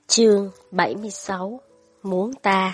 Chương 76 Muốn ta.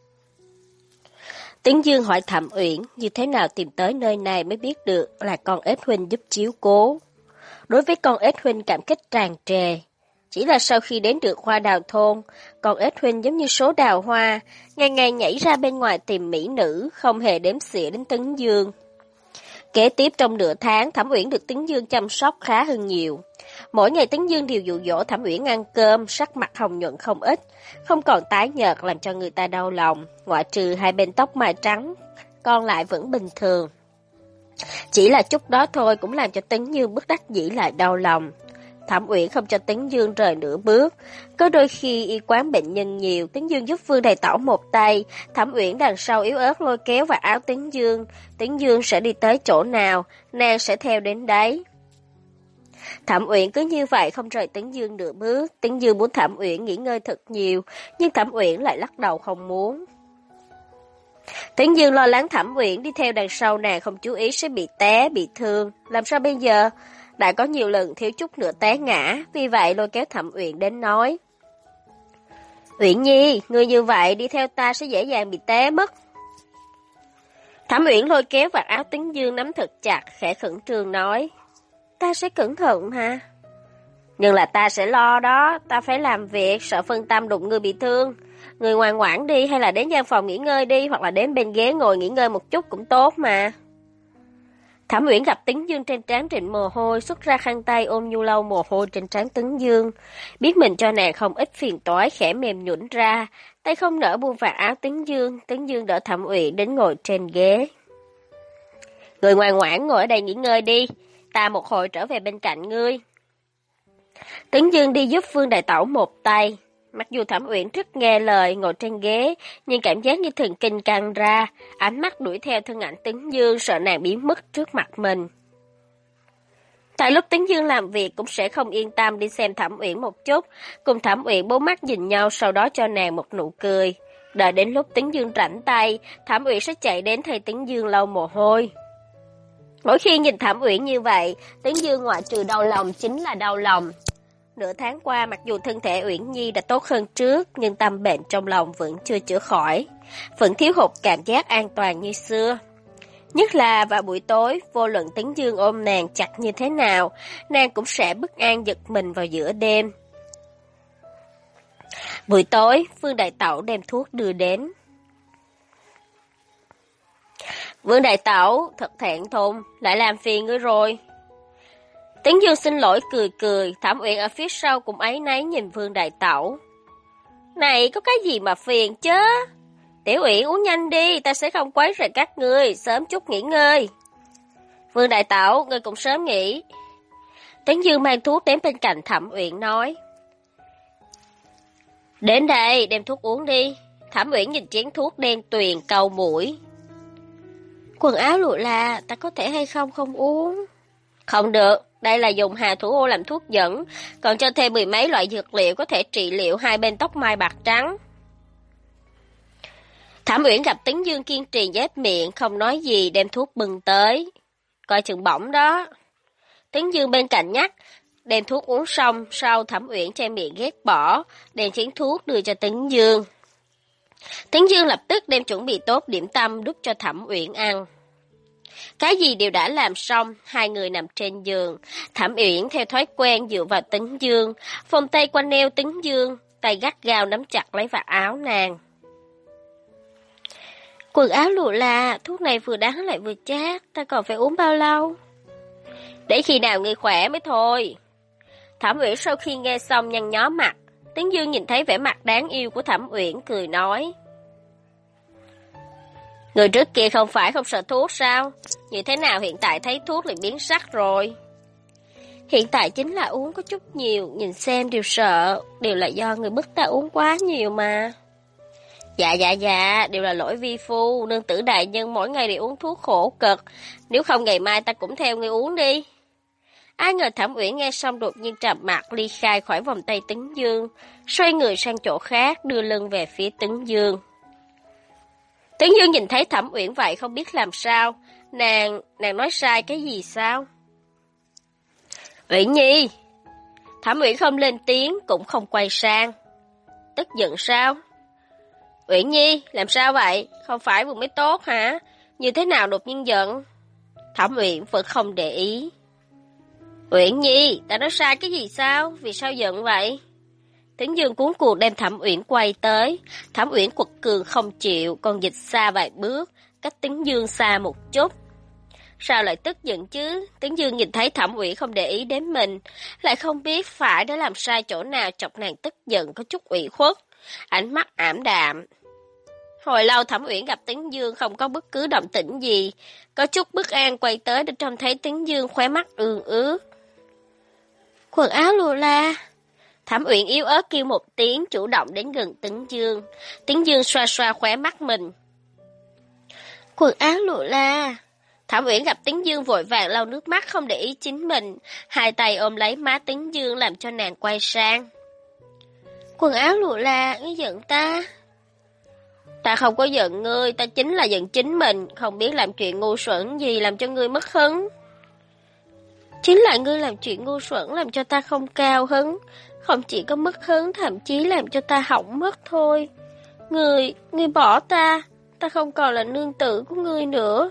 Tấn Dương hỏi Thẩm Uyển như thế nào tìm tới nơi này mới biết được là con ếch huynh giúp chiếu cố. Đối với con ếch huynh cảm kích tràn trề. Chỉ là sau khi đến được hoa đào thôn, con ếch huynh giống như số đào hoa, ngày ngày nhảy ra bên ngoài tìm mỹ nữ, không hề đếm xỉa đến Tấn Dương. Kế tiếp trong nửa tháng, Thẩm Uyển được Tấn Dương chăm sóc khá hơn nhiều. Mỗi ngày Tấn Dương đều dụ dỗ Thẩm Uyển ăn cơm, sắc mặt hồng nhuận không ít, không còn tái nhợt làm cho người ta đau lòng, ngoại trừ hai bên tóc mai trắng, còn lại vẫn bình thường. Chỉ là chút đó thôi cũng làm cho Tấn Dương bất đắc dĩ lại đau lòng. Thẩm Uyển không cho Tấn Dương rời nửa bước. Có đôi khi y quán bệnh nhân nhiều, Tấn Dương giúp Vương Đầy Tảo một tay, Thẩm Uyển đằng sau yếu ớt lôi kéo vào áo Tấn Dương sẽ đi tới chỗ nào, nàng sẽ theo đến đấy. Thẩm Uyển cứ như vậy không rời Tấn Dương nửa bước. Tấn Dương muốn Thẩm Uyển nghỉ ngơi thật nhiều, nhưng Thẩm Uyển lại lắc đầu không muốn. Tấn Dương lo lắng Thẩm Uyển đi theo đằng sau nàng không chú ý sẽ bị té, bị thương. Làm sao bây giờ? Đã có nhiều lần thiếu chút nữa té ngã, vì vậy lôi kéo Thẩm Uyển đến nói. Uyển Nhi, ngươi như vậy đi theo ta sẽ dễ dàng bị té mất. Thẩm Uyển lôi kéo vạt áo Tấn Dương nắm thật chặt, khẽ khẩn trương nói. Ta sẽ cẩn thận hả? Nhưng là ta sẽ lo đó, ta phải làm việc, sợ phân tâm đụng ngươi bị thương. Ngươi ngoan ngoãn đi hay là đến gian phòng nghỉ ngơi đi, hoặc là đến bên ghế ngồi nghỉ ngơi một chút cũng tốt mà. Thẩm Uyển gặp Tấn Dương trên trán trịnh mồ hôi, xuất ra khăn tay ôm nhu lau mồ hôi trên trán Tấn Dương. Biết mình cho nàng không ít phiền toái, khẽ mềm nhũn ra, tay không nỡ buông vạt áo Tấn Dương đỡ Thẩm Uyển đến ngồi trên ghế. Ngươi ngoan ngoãn ngồi ở đây nghỉ ngơi đi, ta một hồi trở về bên cạnh ngươi. Tấn Dương đi giúp Vương Đại Tẩu một tay. Mặc dù Thẩm Uyển rất nghe lời ngồi trên ghế, nhưng cảm giác như thần kinh căng ra, ánh mắt đuổi theo thân ảnh Tấn Dương, sợ nàng biến mất trước mặt mình. Tại lúc Tấn Dương làm việc cũng sẽ không yên tâm đi xem Thẩm Uyển một chút, cùng Thẩm Uyển bốn mắt nhìn nhau, sau đó cho nàng một nụ cười. Đợi đến lúc Tấn Dương rảnh tay, Thẩm Uyển sẽ chạy đến thay Tấn Dương lau mồ hôi. Mỗi khi nhìn Thẩm Uyển như vậy, Tấn Dương ngoại trừ đau lòng chính là đau lòng. Nửa tháng qua, mặc dù thân thể Uyển Nhi đã tốt hơn trước, nhưng tâm bệnh trong lòng vẫn chưa chữa khỏi, vẫn thiếu hụt cảm giác an toàn như xưa. Nhất là vào buổi tối, vô luận Tấn Dương ôm nàng chặt như thế nào, nàng cũng sẽ bất an giật mình vào giữa đêm. Buổi tối, Vương Đại Tẩu đem thuốc đưa đến. Vương Đại Tẩu, thật thẹn thùng, lại làm phiền ngươi rồi. Tấn Dương xin lỗi cười cười, Thẩm Uyển ở phía sau cũng áy náy nhìn Vương Đại Tẩu. Này, có cái gì mà phiền chứ? Tiểu Uyển uống nhanh đi, ta sẽ không quấy rầy các ngươi, sớm chút nghỉ ngơi. Vương Đại Tẩu, ngươi cũng sớm nghỉ. Tấn Dương mang thuốc đến bên cạnh Thẩm Uyển nói. Đến đây, đem thuốc uống đi. Thẩm Uyển nhìn chén thuốc đen tuyền cau mũi. Quần áo lụa là, ta có thể hay không uống? Không được, đây là dùng hà thủ ô làm thuốc dẫn, còn cho thêm 10 mấy loại dược liệu có thể trị liệu hai bên tóc mai bạc trắng. Thẩm Uyển gặp Tấn Dương kiên trì nhếch miệng, không nói gì đem thuốc bưng tới. Coi chừng bỏng đó. Tấn Dương bên cạnh nhắc, đem thuốc uống xong, sau Thẩm Uyển che miệng ghét bỏ, đem chén thuốc đưa cho Tấn Dương. Tấn Dương lập tức đem chuẩn bị tốt điểm tâm đút cho Thẩm Uyển ăn. Cái gì đều đã làm xong, hai người nằm trên giường. Thẩm Uyển theo thói quen dựa vào Tấn Dương, vòng tay quanh eo Tấn Dương, tay gắt gao nắm chặt lấy vạt áo nàng. Quần áo lụa là, thuốc này vừa đắng lại vừa chát, ta còn phải uống bao lâu? Để khi nào ngươi khỏe mới thôi. Thẩm Uyển sau khi nghe xong nhăn nhó mặt, Tấn Dương nhìn thấy vẻ mặt đáng yêu của Thẩm Uyển cười nói. Người trước kia không phải không sợ thuốc sao? Như thế nào hiện tại thấy thuốc lại biến sắc rồi? Hiện tại chính là uống có chút nhiều, nhìn xem đều sợ, đều là do người bức ta uống quá nhiều mà. Dạ, đều là lỗi vi phu, nương tử đại nhân mỗi ngày đều uống thuốc khổ cực, nếu không ngày mai ta cũng theo ngươi uống đi. Ai ngờ Thẩm Uyển nghe xong đột nhiên trầm mặt ly khai khỏi vòng tay Tấn Dương, xoay người sang chỗ khác, đưa lưng về phía Tấn Dương. Tấn Dương nhìn thấy Thẩm Uyển vậy không biết làm sao, nàng nói sai cái gì sao? Uyển Nhi. Thẩm Uyển không lên tiếng cũng không quay sang. tức giận sao? Uyển Nhi, làm sao vậy? Không phải vừa mới tốt hả? Như thế nào đột nhiên giận? Thẩm Uyển vẫn không để ý. Uyển Nhi, ta nói sai cái gì sao? Vì sao giận vậy? Tĩnh Dương cuống cuồng đem Thẩm Uyển quay tới. Thẩm Uyển quật cường không chịu, còn dịch xa vài bước, cách Tĩnh Dương xa một chút. Sao lại tức giận chứ? Tĩnh Dương nhìn thấy Thẩm Uyển không để ý đến mình, lại không biết phải đã làm sai chỗ nào chọc nàng tức giận, có chút ủy khuất, ánh mắt ảm đạm. Hồi lâu Thẩm Uyển gặp Tĩnh Dương không có bất cứ động tĩnh gì, có chút bất an quay tới để trông thấy Tĩnh Dương khóe mắt ương ướt. Quần áo lùa la. Thẩm Uyển yếu ớt kêu một tiếng, chủ động đến gần Tĩnh Dương. Tĩnh Dương xoa xoa khóe mắt mình. Quần áo lụa la. Thẩm Uyển gặp Tĩnh Dương vội vàng lau nước mắt không để ý chính mình, hai tay ôm lấy má Tĩnh Dương làm cho nàng quay sang. Quần áo lụa la, ngươi giận ta? Ta không có giận ngươi, ta chính là giận chính mình, không biết làm chuyện ngu xuẩn gì làm cho ngươi mất hứng. Chính là ngươi làm chuyện ngu xuẩn làm cho ta không cao hứng, không chỉ có mất hứng, thậm chí làm cho ta hỏng mất thôi. Ngươi bỏ ta không còn là nương tử của ngươi nữa.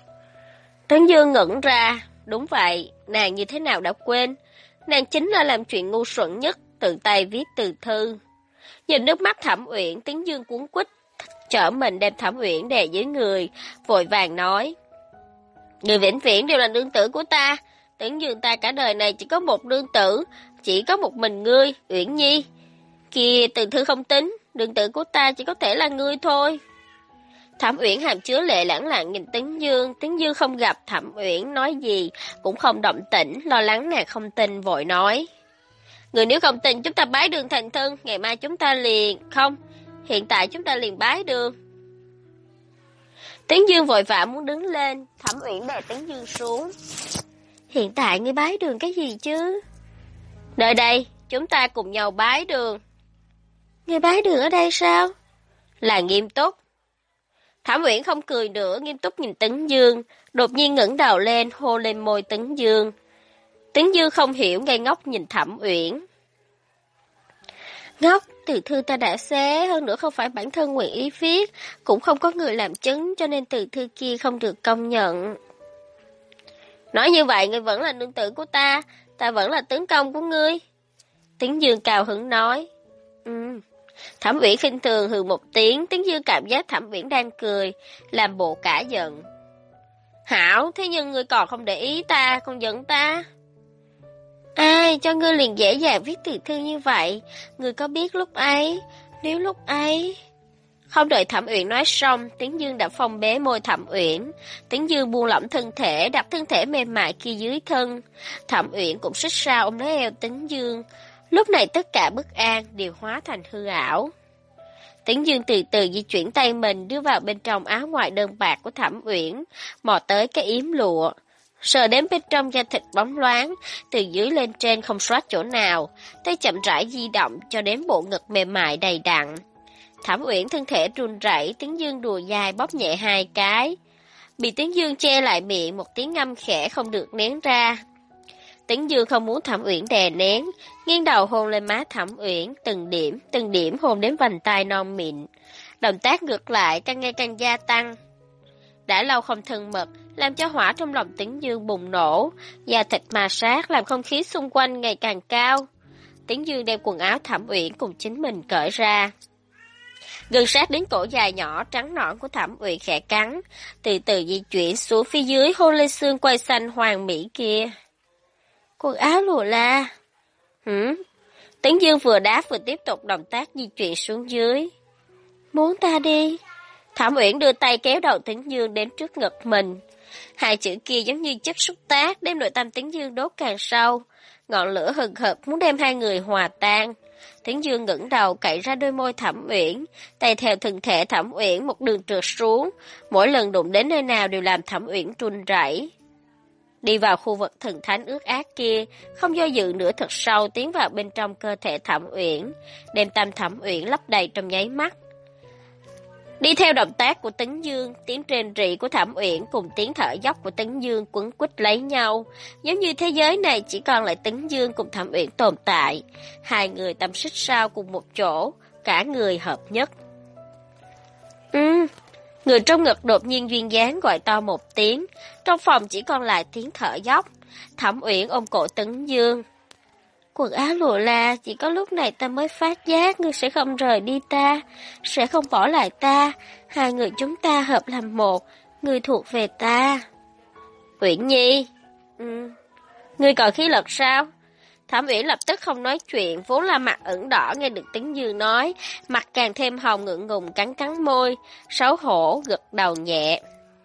Tấn Dương ngẩn ra, đúng vậy, nàng như thế nào đã quên, nàng chính là làm chuyện ngu xuẩn nhất, tự tay viết từ thư. Nhìn nước mắt Thẩm Uyển, Tấn Dương cuống quýt, trở mình đem Thẩm Uyển đè dưới người, vội vàng nói. Người vĩnh viễn đều là nương tử của ta, Tấn Dương ta cả đời này chỉ có một nương tử, chỉ có một mình ngươi, Uyển Nhi. Kìa, từ thư không tính, nương tử của ta chỉ có thể là ngươi thôi. Thẩm Uyển hàm chứa lệ lẳng lặng nhìn Tấn Dương không gặp Thẩm Uyển nói gì, cũng không động tĩnh, lo lắng nàng không tin vội nói. Người nếu không tin chúng ta bái đường thành thân, ngày mai chúng ta liền, không, hiện tại chúng ta liền bái đường. Tấn Dương vội vã muốn đứng lên, Thẩm Uyển đè Tấn Dương xuống. Hiện tại ngươi bái đường cái gì chứ? Nơi đây, chúng ta cùng nhau bái đường. Ngươi bái đường ở đây sao? Là nghiêm túc. Thẩm Uyển không cười nữa, nghiêm túc nhìn Tấn Dương, đột nhiên ngẩng đầu lên, hôn lên môi Tấn Dương. Tấn Dương không hiểu, ngây ngốc nhìn Thẩm Uyển. Ngốc, từ thư ta đã xé, hơn nữa không phải bản thân nguyện ý viết, cũng không có người làm chứng, cho nên từ thư kia không được công nhận. Nói như vậy, ngươi vẫn là nương tử của ta vẫn là tướng công của ngươi. Tấn Dương cao hứng nói. Thẩm Uyển khinh thường hừ một tiếng, Tấn Dương cảm giác Thẩm Uyển đang cười, làm bộ cả giận. Hảo, thế nhưng ngươi còn không để ý ta, còn giận ta. Ai cho ngươi liền dễ dàng viết từ thư như vậy, ngươi có biết lúc ấy, nếu lúc ấy... Không đợi Thẩm Uyển nói xong, Tấn Dương đã phong bế môi Thẩm Uyển. Tấn Dương buông lỏng thân thể, đặt thân thể mềm mại kia dưới thân. Thẩm Uyển cũng xích sao ôm lấy eo Tấn Dương. Lúc này tất cả bất an đều hóa thành hư ảo. Tấn Dương từ từ di chuyển tay mình đưa vào bên trong áo ngoài đơn bạc của Thẩm Uyển, mò tới cái yếm lụa. Sờ đến bên trong da thịt bóng loáng, từ dưới lên trên không sót chỗ nào, tay chậm rãi di động cho đến bộ ngực mềm mại đầy đặn. Thẩm Uyển thân thể run rẩy, Tấn Dương đùa dài bóp nhẹ hai cái. Bị Tấn Dương che lại miệng, một tiếng ngâm khẽ không được nén ra. Tấn Dương không muốn Thẩm Uyển đè nén, nghiêng đầu hôn lên má Thẩm Uyển, từng điểm hôn đến vành tai non mịn. Động tác ngược lại càng ngày càng gia tăng. Đã lâu không thân mật, làm cho hỏa trong lòng Tấn Dương bùng nổ, da thịt ma sát làm không khí xung quanh ngày càng cao. Tấn Dương đem quần áo Thẩm Uyển cùng chính mình cởi ra. Gần sát đến cổ dài nhỏ trắng nõn của Thẩm Uyển khẽ cắn, từ từ di chuyển xuống phía dưới hôn lên xương quai xanh hoàn mỹ kia. Quần áo lụa la. Tấn Dương vừa đáp vừa tiếp tục động tác di chuyển xuống dưới. Muốn ta đi. Thẩm Uyển đưa tay kéo đầu Tấn Dương đến trước ngực mình. Hai chữ kia giống như chất xúc tác đem nội tâm Tấn Dương đốt càng sâu. Ngọn lửa hừng hực muốn đem hai người hòa tan. Tấn Dương ngẩng đầu cạy ra đôi môi Thẩm Uyển, tay theo thân thể Thẩm Uyển một đường trượt xuống, mỗi lần đụng đến nơi nào đều làm Thẩm Uyển run rẩy. Đi vào khu vực thần thánh ướt át kia, không do dự nữa thật sâu tiến vào bên trong cơ thể Thẩm Uyển, đem tâm Thẩm Uyển lấp đầy trong nháy mắt. Đi theo động tác của Tấn Dương, tiếng rên rỉ của Thẩm Uyển cùng tiếng thở dốc của Tấn Dương quấn quýt lấy nhau, giống như thế giới này chỉ còn lại Tấn Dương cùng Thẩm Uyển tồn tại. Hai người tâm xích sao cùng một chỗ, cả người hợp nhất. Người trong ngực đột nhiên duyên dáng gọi to một tiếng, trong phòng chỉ còn lại tiếng thở dốc. Thẩm Uyển ôm cổ Tấn Dương. Quần áo lụa là, chỉ có lúc này ta mới phát giác ngươi sẽ không rời đi ta, sẽ không bỏ lại ta, hai người chúng ta hợp làm một, ngươi thuộc về ta. Uyển Nhi, ngươi còn khí lực sao? Thẩm Uyển lập tức không nói chuyện, vốn là mặt ửng đỏ nghe được Tấn Dương nói, mặt càng thêm hồng ngượng ngùng cắn cắn môi, xấu hổ gật đầu nhẹ.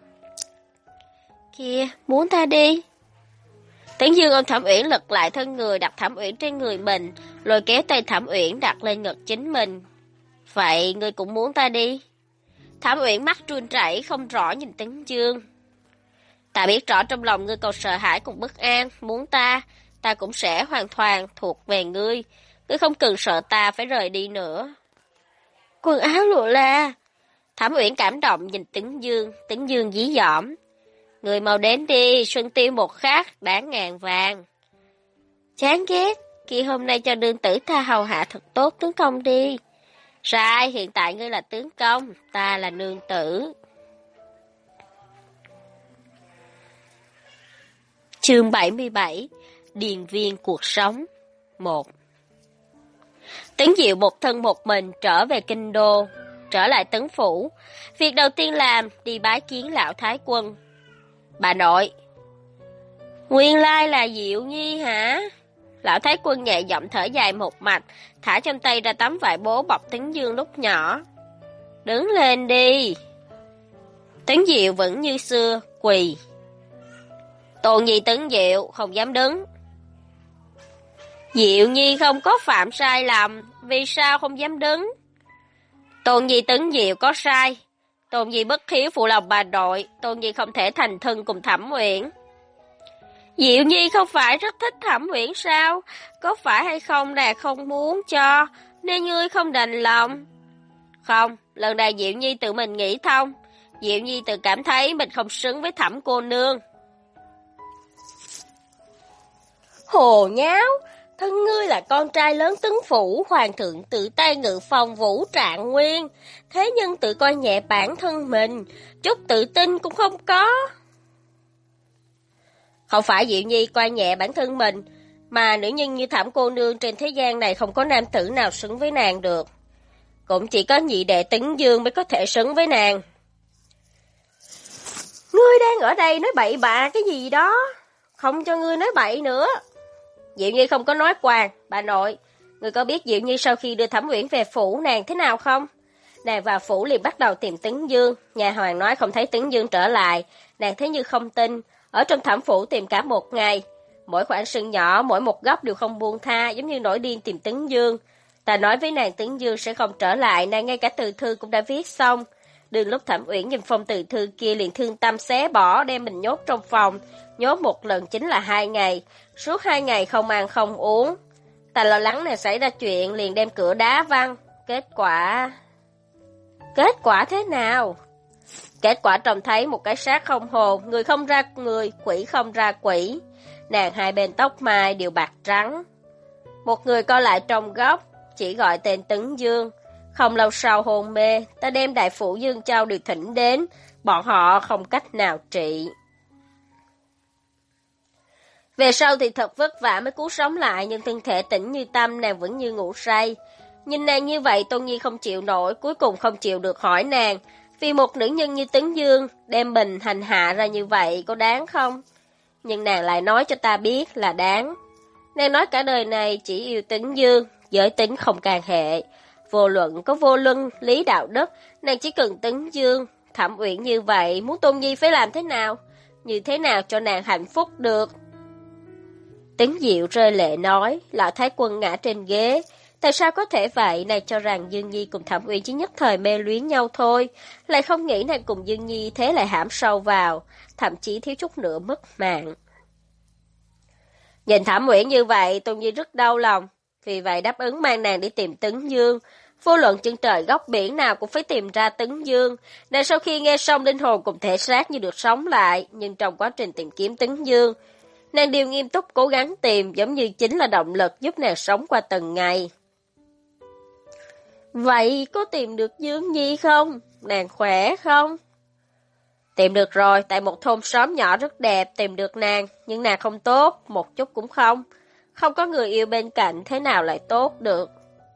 Kìa, muốn ta đi? Tấn Dương ôm Thẩm Uyển lật lại thân người, đặt Thẩm Uyển trên người mình, lôi kéo tay Thẩm Uyển đặt lên ngực chính mình. Vậy ngươi cũng muốn ta đi? Thẩm Uyển mắt run rẩy không rõ nhìn Tấn Dương. Ta biết rõ trong lòng ngươi còn sợ hãi cùng bất an, muốn ta cũng sẽ hoàn toàn thuộc về ngươi. Ngươi không cần sợ ta phải rời đi nữa. Quần áo lụa là. Thẩm Uyển cảm động nhìn Tấn Dương dí dỏm. Người mau đến đi, xuân tiêu một khắc, đáng ngàn vàng. Chán ghét, kia hôm nay cho đương tử ta hầu hạ thật tốt tướng công đi. Sai, hiện tại ngươi là tướng công, ta là nương tử. Chương 77 Điền viên cuộc sống 1. Tấn Diệu một thân một mình trở về kinh đô, trở lại Tấn phủ. Việc đầu tiên làm đi bái kiến lão thái quân. Bà nội, nguyên lai là Diệu Nhi hả? Lão thái quân nhẹ giọng thở dài một mạch, thả trong tay ra tấm vải bố bọc Tấn Dương lúc nhỏ. Đứng lên đi. Tấn Diệu vẫn như xưa, quỳ. Tôn Nhi Tấn Diệu không dám đứng. Diệu Nhi không có phạm sai lầm, vì sao không dám đứng? Tôn Nhi Tấn Diệu có sai. Tôn Nhi bất hiếu phụ lòng bà nội, Tôn Nhi không thể thành thân cùng Thẩm Uyển. Diệu Nhi không phải rất thích Thẩm Uyển sao? Có phải hay không là không muốn cho, nên ngươi không đành lòng? Không, lần này Diệu Nhi tự mình nghĩ thông. Diệu Nhi tự cảm thấy mình không xứng với Thẩm cô nương. Hồ nháo, thân ngươi là con trai lớn Tấn phủ, hoàng thượng tự tay ngự phong Vũ Trạng Nguyên, thế nhưng tự coi nhẹ bản thân mình, chút tự tin cũng không có. Không phải Diệu Nhi coi nhẹ bản thân mình, mà nữ nhân như Thẩm cô nương trên thế gian này không có nam tử nào xứng với nàng được. Cũng chỉ có nhị đệ Tấn Dương mới có thể xứng với nàng. Ngươi đang ở đây nói bậy bạ cái gì đó, không cho ngươi nói bậy nữa. Diệu Nhi không có nói qua, bà nội, người có biết Diệu Nhi sau khi đưa Thẩm Uyển về phủ nàng thế nào không? Nàng vào phủ liền bắt đầu tìm Tấn Dương, nhà hoàng nói không thấy Tấn Dương trở lại, nàng thấy như không tin, ở trong Thẩm phủ tìm cả một ngày, mỗi khoảng sân nhỏ, mỗi một góc đều không buông tha, giống như nổi điên tìm Tấn Dương. Ta nói với nàng Tấn Dương sẽ không trở lại, nàng ngay cả từ thư cũng đã viết xong. Đừng lúc Thẩm Uyển nhìn phong từ thư kia liền thương tâm xé bỏ, đem mình nhốt trong phòng, nhốt một lần chính là 2 ngày, suốt 2 ngày không ăn không uống. Ta lo lắng này xảy ra chuyện liền đem cửa đá văng, kết quả thế nào? Kết quả trông thấy một cái xác không hồn, người không ra người, quỷ không ra quỷ. Nàng hai bên tóc mai đều bạc trắng. Một người co lại trong góc, chỉ gọi tên Tấn Dương. Không lâu sau hôn mê, ta đem đại phủ Dương Châu đều thỉnh đến, bọn họ không cách nào trị. Về sau thì thật vất vả mới cứu sống lại, nhưng thân thể tỉnh như tâm, nàng vẫn như ngủ say. Nhìn nàng như vậy, Tôn Nhi không chịu nổi, cuối cùng không chịu được hỏi nàng, vì một nữ nhân như Tấn Dương, đem mình hành hạ ra như vậy, có đáng không? Nhưng nàng lại nói cho ta biết là đáng. Nàng nói cả đời này chỉ yêu Tấn Dương, giới tính không can hệ. Vô luận có vô luân, lý đạo đức, nàng chỉ cần Tấn Dương. Thẩm Uyển như vậy, muốn Tôn Nhi phải làm thế nào? Như thế nào cho nàng hạnh phúc được? Tấn Diệu rơi lệ nói, lão thái quân ngã trên ghế. Tại sao có thể vậy? Nàng cho rằng Dương Nhi cùng Thẩm Uyển chỉ nhất thời mê luyến nhau thôi. Lại không nghĩ nàng cùng Dương Nhi thế lại hãm sâu vào, thậm chí thiếu chút nữa mất mạng. Nhìn Thẩm Uyển như vậy, Tôn Nhi rất đau lòng. Vì vậy đáp ứng mang nàng đi tìm Tấn Dương. Vô luận chân trời góc biển nào cũng phải tìm ra Tấn Dương. Nàng sau khi nghe xong linh hồn cùng thể xác như được sống lại. Nhưng trong quá trình tìm kiếm Tấn Dương, nàng đều nghiêm túc cố gắng tìm, giống như chính là động lực giúp nàng sống qua từng ngày. Vậy có tìm được Dương Nhi không? Nàng khỏe không? Tìm được rồi, tại một thôn xóm nhỏ rất đẹp, tìm được nàng, nhưng nàng không tốt, một chút cũng không. Không có người yêu bên cạnh, thế nào lại tốt được?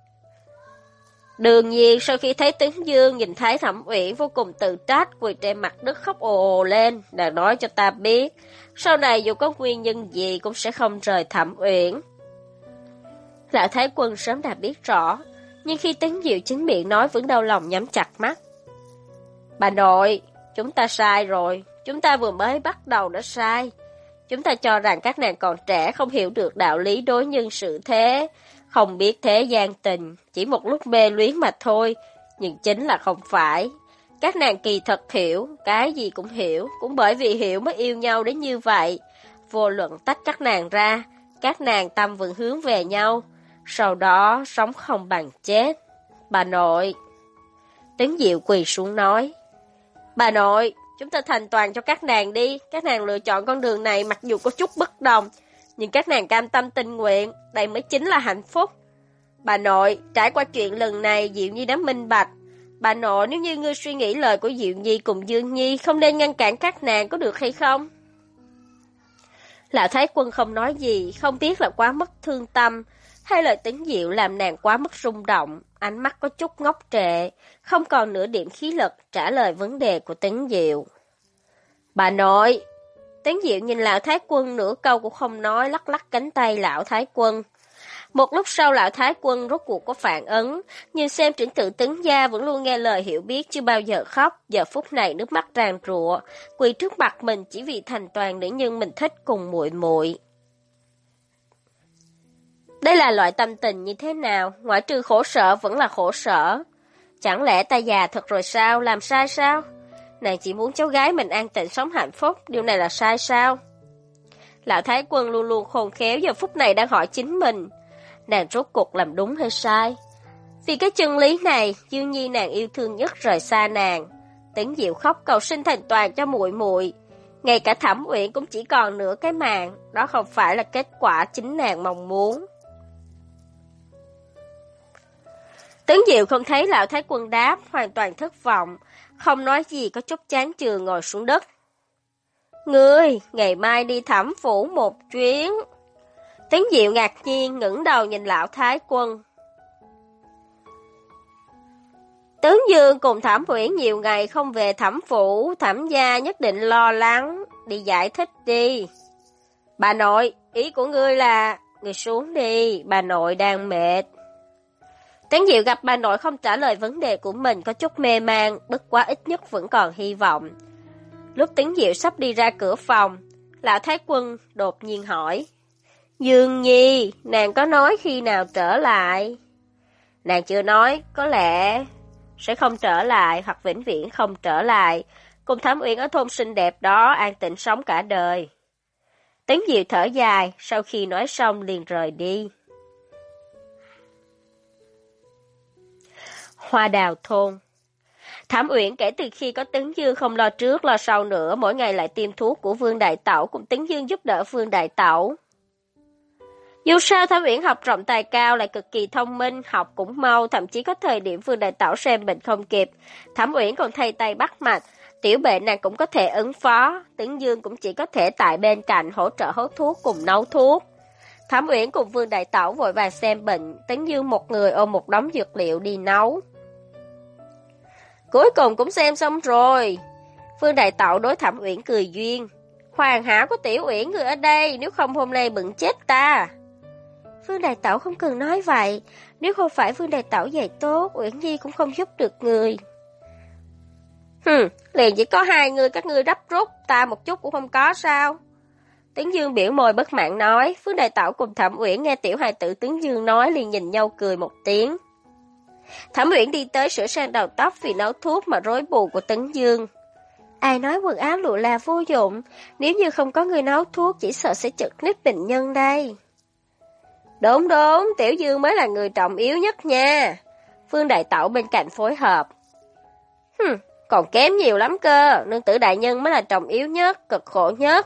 Đương nhiên, sau khi thấy Tấn Dương nhìn thấy Thẩm Uyển vô cùng tự trách, quỳ trên mặt đất khóc ồ ồ lên, nàng nói cho ta biết, sau này dù có nguyên nhân gì cũng sẽ không rời Thẩm Uyển. Lão Thái Quân sớm đã biết rõ, nhưng khi Tấn Diệu chính miệng nói vẫn đau lòng nhắm chặt mắt. Bà nội, chúng ta sai rồi, chúng ta vừa mới bắt đầu đã sai. Chúng ta cho rằng các nàng còn trẻ không hiểu được đạo lý đối nhân xử thế, không biết thế gian tình, chỉ một lúc mê luyến mà thôi, nhưng chính là không phải. Các nàng kỳ thật hiểu, cái gì cũng hiểu, cũng bởi vì hiểu mới yêu nhau đến như vậy. Vô luận tách các nàng ra, các nàng tâm vẫn hướng về nhau, sau đó sống không bằng chết. Bà nội. Tấn Diệu quỳ xuống nói. Bà nội, chúng ta thành toàn cho các nàng đi, các nàng lựa chọn con đường này mặc dù có chút bất đồng, nhưng các nàng cam tâm tình nguyện, đây mới chính là hạnh phúc. Bà nội, trải qua chuyện lần này Diệu Nhi đã minh bạch. Bà nội, nếu như ngươi suy nghĩ lời của Diệu Nhi cùng Dương Nhi, không nên ngăn cản các nàng có được hay không? Lão Thái Quân không nói gì, không biết là quá mất thương tâm, hay lời Tấn Diệu làm nàng quá mất rung động, ánh mắt có chút ngốc trệ, không còn nửa điểm khí lực trả lời vấn đề của Tấn Diệu. Bà nội. Tấn Diệu nhìn Lão Thái Quân nửa câu cũng không nói, lắc lắc cánh tay Lão Thái Quân. Một lúc sau Lão Thái Quân rốt cuộc có phản ứng, nhìn xem Trịnh Tự Tấn gia vẫn luôn nghe lời hiểu biết chưa bao giờ khóc, giờ phút này nước mắt tràn trụa, quỳ trước mặt mình chỉ vì thành toàn nữ nhân mình thích cùng muội muội. Đây là loại tâm tình như thế nào, ngoại trừ khổ sở vẫn là khổ sở. Chẳng lẽ ta già thật rồi sao, làm sai sao? Nàng chỉ muốn cháu gái mình an tịnh sống hạnh phúc, điều này là sai sao? Lão Thái Quân luôn luôn khôn khéo giờ phút này đang hỏi chính mình. Nàng rốt cuộc làm đúng hay sai? Vì cái chân lý này, Dương Nhi nàng yêu thương nhất rời xa nàng. Tấn Diệu khóc cầu xin thành toàn cho muội muội. Ngay cả Thẩm Uyển cũng chỉ còn nửa cái màng, đó không phải là kết quả chính nàng mong muốn. Tấn Diệu không thấy Lão Thái Quân đáp, hoàn toàn thất vọng, không nói gì có chút chán chường ngồi xuống đất. Ngươi, ngày mai đi Thẩm phủ một chuyến. Tấn Diệu ngạc nhiên ngẩng đầu nhìn Lão Thái Quân. Tướng Dương cùng Thẩm Uyển nhiều ngày không về Thẩm phủ, Thẩm gia nhất định lo lắng, đi giải thích đi. Bà nội, ý của ngươi là, ngươi xuống đi, bà nội đang mệt. Tấn Diệu gặp bà nội không trả lời vấn đề của mình có chút mê man, bất quá ít nhất vẫn còn hy vọng. Lúc Tấn Diệu sắp đi ra cửa phòng, Lão Thái Quân đột nhiên hỏi. Dương Nhi, nàng có nói khi nào trở lại? Nàng chưa nói, có lẽ sẽ không trở lại hoặc vĩnh viễn không trở lại, cùng Thẩm Uyển ở thôn xinh đẹp đó an tịnh sống cả đời. Tấn Diệu thở dài, sau khi nói xong liền rời đi. Hoa Đào thôn. Thẩm Uyển kể từ khi có Tấn Dương không lo trước lo sau nữa, mỗi ngày lại tiêm thuốc của Vương Đại Tẩu cùng Tấn Dương giúp đỡ Vương Đại Tẩu. Dù sao Thẩm Uyển học rộng tài cao, lại cực kỳ thông minh, học cũng mau, thậm chí có thời điểm Vương Đại Tẩu xem bệnh không kịp, Thẩm Uyển còn thay tay bắt mạch, tiểu bệnh nàng cũng có thể ứng phó, Tấn Dương cũng chỉ có thể tại bên cạnh hỗ trợ hốt thuốc cùng nấu thuốc. Thẩm Uyển cùng Vương Đại Tẩu vội vàng xem bệnh, Tấn Dương một người ôm một đống dược liệu đi nấu. Cuối cùng cũng xem xong rồi. Vương Đại Tẩu đối Thẩm Uyển cười duyên. Hoàn hảo có Tiểu Uyển người ở đây, nếu không hôm nay bận chết ta. Vương Đại Tẩu không cần nói vậy, nếu không phải Vương Đại Tẩu dạy tốt, Uyển Nhi cũng không giúp được người. Liền chỉ có hai người các ngươi đắp rút, ta một chút cũng không có sao? Tấn Dương biểu môi bất mãn nói. Vương Đại Tẩu cùng Thẩm Uyển nghe tiểu hài tử Tấn Dương nói liền nhìn nhau cười một tiếng. Thẩm Uyển đi tới sửa sang đầu tóc vì nấu thuốc mà rối bù của Tấn Dương. Ai nói quần áo lụa là vô dụng, nếu như không có người nấu thuốc chỉ sợ sẽ chật ních bệnh nhân đây. Đúng, Tiểu Dương mới là người trọng yếu nhất nha. Vương Đại Tẩu bên cạnh phối hợp. Còn kém nhiều lắm cơ, nương tử đại nhân mới là trọng yếu nhất, cực khổ nhất.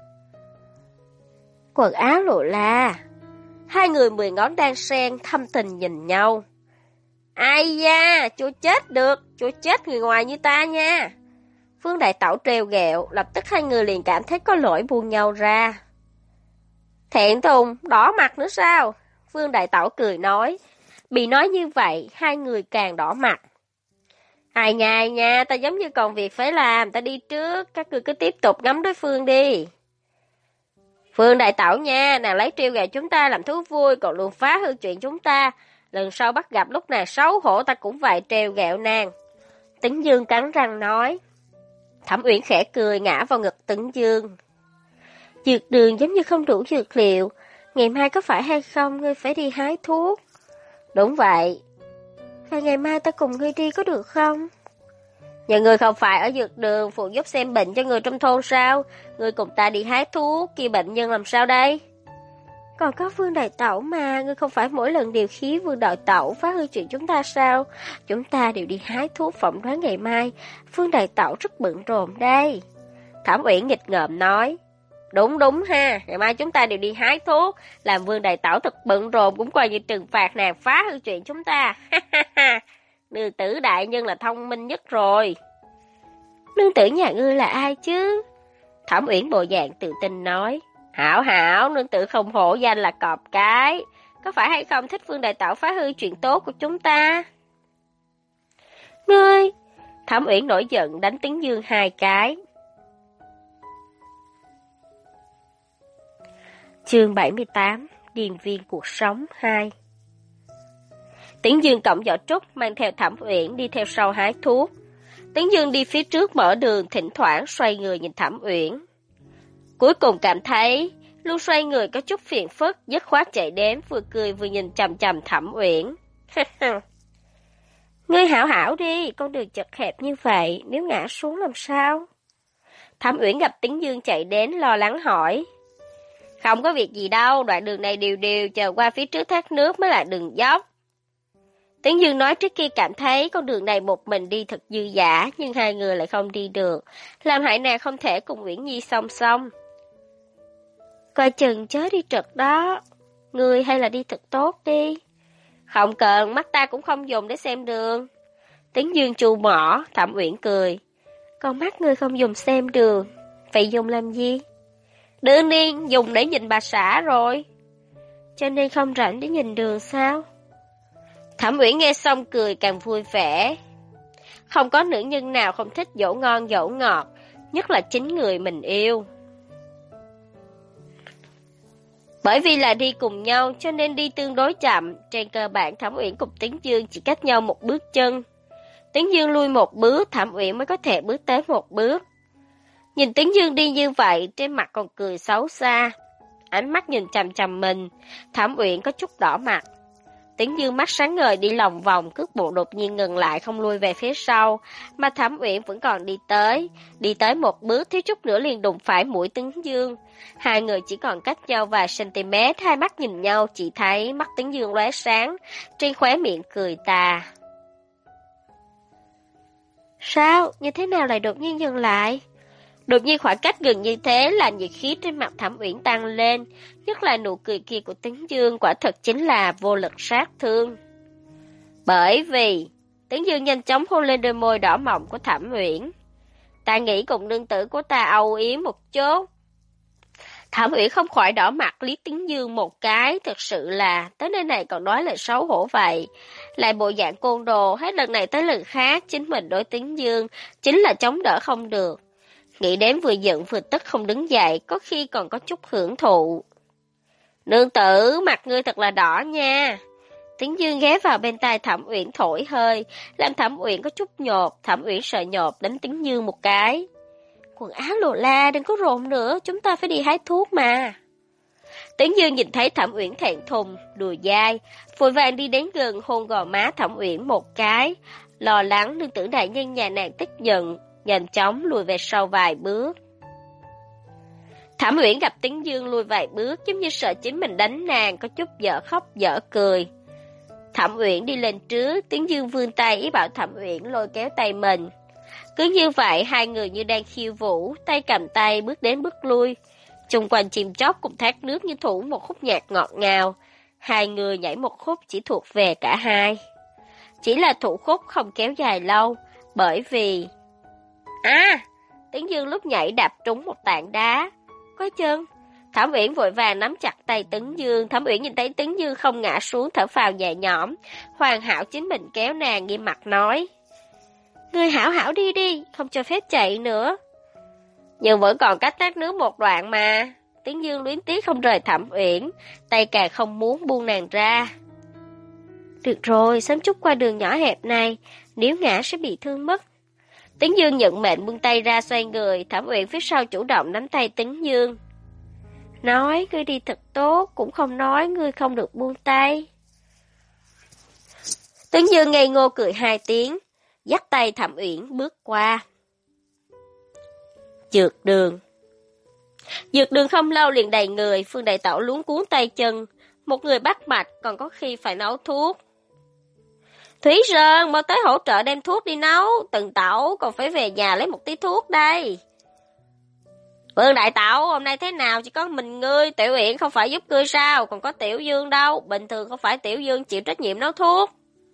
Quần áo lụa là. Hai người 10 ngón đan sen thâm tình nhìn nhau. Ai da, chưa chết được, chưa chết người ngoài như ta nha. Phương Đại Tẩu trêu ghẹo, lập tức hai người liền cảm thấy có lỗi buông nhau ra. Thẹn thùng, đỏ mặt nữa sao? Phương Đại Tẩu cười nói. Bị nói như vậy, hai người càng đỏ mặt. Ai nha, ta giống như còn việc phải làm, ta đi trước, các ngươi cứ tiếp tục ngắm đối phương đi. Phương Đại Tẩu nha, nàng lấy trêu ghẹo chúng ta làm thú vui, còn luôn phá hư chuyện chúng ta. Lần sau bắt gặp lúc nào xấu hổ ta cũng vậy trêu ghẹo nàng. Tĩnh Dương cắn răng nói. Thẩm Uyển khẽ cười ngã vào ngực Tĩnh Dương. Dược đường giống như không đủ dược liệu, ngày mai có phải hay không ngươi phải đi hái thuốc? Đúng vậy. Và ngày mai ta cùng ngươi đi có được không? Nhà ngươi không phải ở dược đường phụ giúp xem bệnh cho người trong thôn sao? Ngươi cùng ta đi hái thuốc, kia bệnh nhân làm sao đây? Còn có Vương Đại Tẩu mà, ngươi không phải mỗi lần điều khí Vương Đại Tẩu phá hư chuyện chúng ta sao? Chúng ta đều đi hái thuốc phỏng đoán ngày mai, Vương Đại Tẩu rất bận rộn đây. Thẩm Uyển nghịch ngợm nói. Đúng ha, ngày mai chúng ta đều đi hái thuốc, làm Vương Đại Tẩu thật bận rộn cũng coi như trừng phạt nàng phá hư chuyện chúng ta. Nương tử đại nhân là thông minh nhất rồi. Nương tử nhà ngươi là ai chứ? Thẩm Uyển bộ dạng tự tin nói. Hảo, nương tử không hổ danh là cọp cái. Có phải hay không thích Vương Đại Tẩu phá hư chuyện tốt của chúng ta? Ngươi! Thẩm Uyển nổi giận đánh Tĩnh Dương 2 cái. Chương 78 Điền viên cuộc sống 2. Tĩnh Dương cõng giỏ trúc mang theo Thẩm Uyển đi theo sau hái thuốc. Tĩnh Dương đi phía trước mở đường, thỉnh thoảng xoay người nhìn Thẩm Uyển. Cuối cùng cảm thấy luôn xoay người có chút phiền phức, dứt khoát chạy đến vừa cười vừa nhìn chằm chằm Thẩm Uyển. Ngươi hảo đi, con đường chật hẹp như vậy, nếu ngã xuống làm sao? Thẩm Uyển gặp Tĩnh Dương chạy đến lo lắng hỏi. Không có việc gì đâu, đoạn đường này đều chờ qua phía trước thác nước mới là đường dốc. Tĩnh Dương nói trước kia cảm thấy con đường này một mình đi thật dư dả, nhưng hai người lại không đi được, làm hại nàng không thể cùng Uyển Nhi song song. Coi chừng chớ đi trật đó, ngươi hay là đi thật tốt đi. Không cần, mắt ta cũng không dùng để xem đường. Tĩnh Dương trù mỏ, Thẩm Uyển cười. Con mắt ngươi không dùng xem đường, vậy dùng làm gì? Đương nhiên, dùng để nhìn bà xã rồi. Cho nên không rảnh để nhìn đường sao? Thẩm Uyển nghe xong cười càng vui vẻ. Không có nữ nhân nào không thích dỗ ngon dỗ ngọt, nhất là chính người mình yêu. Bởi vì là đi cùng nhau cho nên đi tương đối chậm, trên cơ bản Thẩm Uyển cùng Tĩnh Dương chỉ cách nhau một bước chân. Tĩnh Dương lui một bước, Thẩm Uyển mới có thể bước tới một bước. Nhìn Tĩnh Dương đi như vậy, trên mặt còn cười xấu xa. Ánh mắt nhìn chằm chằm mình, Thẩm Uyển có chút đỏ mặt. Tĩnh Dương mắt sáng ngời đi lòng vòng, cước bộ đột nhiên ngừng lại không lui về phía sau, mà Thẩm Uyển vẫn còn đi tới một bước thiếu chút nữa liền đụng phải mũi Tĩnh Dương. Hai người chỉ còn cách nhau vài cm, hai mắt nhìn nhau chỉ thấy mắt Tĩnh Dương lóe sáng, trên khóe miệng cười tà. Sao? Như thế nào lại đột nhiên dừng lại? Đột nhiên khoảng cách gần như thế làm nhiệt khí trên mặt Thẩm Uyển tăng lên, nhất là nụ cười kia của Tĩnh Dương quả thật chính là vô lực sát thương. Bởi vì Tĩnh Dương nhanh chóng hôn lên đôi môi đỏ mọng của Thẩm Uyển. Ta nghĩ cùng nương tử của ta âu yếm một chút. Thẩm Uyển không khỏi đỏ mặt liếc Tĩnh Dương một cái, thật sự là tới nơi này còn nói lời xấu hổ vậy. Lại bộ dạng côn đồ, hết lần này tới lần khác chính mình đối Tĩnh Dương chính là chống đỡ không được. Nghĩ đến vừa giận vừa tức không đứng dậy, có khi còn có chút hưởng thụ. Nương tử, mặt ngươi thật là đỏ nha. Tĩnh Dương ghé vào bên tai Thẩm Uyển thổi hơi, làm Thẩm Uyển có chút nhột, Thẩm Uyển sợ nhột đánh Tĩnh Dương một cái. Quần áo lồ la, đừng có rộn nữa, chúng ta phải đi hái thuốc mà. Tĩnh Dương nhìn thấy Thẩm Uyển thẹn thùng, đùa dai, vội vàng đi đến gần hôn gò má Thẩm Uyển một cái, lo lắng nương tử đại nhân nhà nàng tức giận, nhanh chóng lùi về sau vài bước. Thẩm Uyển gặp Tĩnh Dương lùi vài bước giống như sợ chính mình đánh nàng, có chút dở khóc dở cười. Thẩm Uyển đi lên trước, Tĩnh Dương vươn tay ý bảo Thẩm Uyển lôi kéo tay mình. Cứ như vậy hai người như đang khiêu vũ, tay cầm tay bước đến bước lui. Xung quanh chim chóc cùng thác nước như thủ một khúc nhạc ngọt ngào. Hai người nhảy một khúc chỉ thuộc về cả hai. Chỉ là thủ khúc không kéo dài lâu, bởi vì... Tấn Dương lúc nhảy đạp trúng một tảng đá. Có chân. Thẩm Uyển vội vàng nắm chặt tay Tấn Dương. Thẩm Uyển nhìn thấy Tấn Dương không ngã xuống, thở phào nhẹ nhõm. Hoàn Hảo chính mình kéo nàng, nghiêm mặt nói: Ngươi hảo hảo đi đi, không cho phép chạy nữa. Nhưng vẫn còn cách tát nước một đoạn mà. Tấn Dương luyến tiếc không rời Thẩm Uyển, tay càng không muốn buông nàng ra. Được rồi, sớm chút qua đường nhỏ hẹp này, nếu ngã sẽ bị thương mất. Tấn Dương nhận mệnh buông tay ra xoay người, Thẩm Uyển phía sau chủ động nắm tay Tấn Dương. Nói ngươi đi thật tốt, cũng không nói ngươi không được buông tay. Tấn Dương ngây ngô cười 2 tiếng, dắt tay Thẩm Uyển bước qua. Dược đường. Dược đường không lâu liền đầy người, Phương Đại Tẩu luống cuốn tay chân, một người bắt mạch còn có khi phải nấu thuốc. Thúy Sơn, mau tới hỗ trợ đem thuốc đi nấu, Từng Tẩu còn phải về nhà lấy một tí thuốc đây. Phương Đại Tẩu, hôm nay thế nào chỉ có mình ngươi, Tiểu Uyển không phải giúp ngươi sao, còn có Tiểu Dương đâu, bình thường không phải Tiểu Dương chịu trách nhiệm nấu thuốc.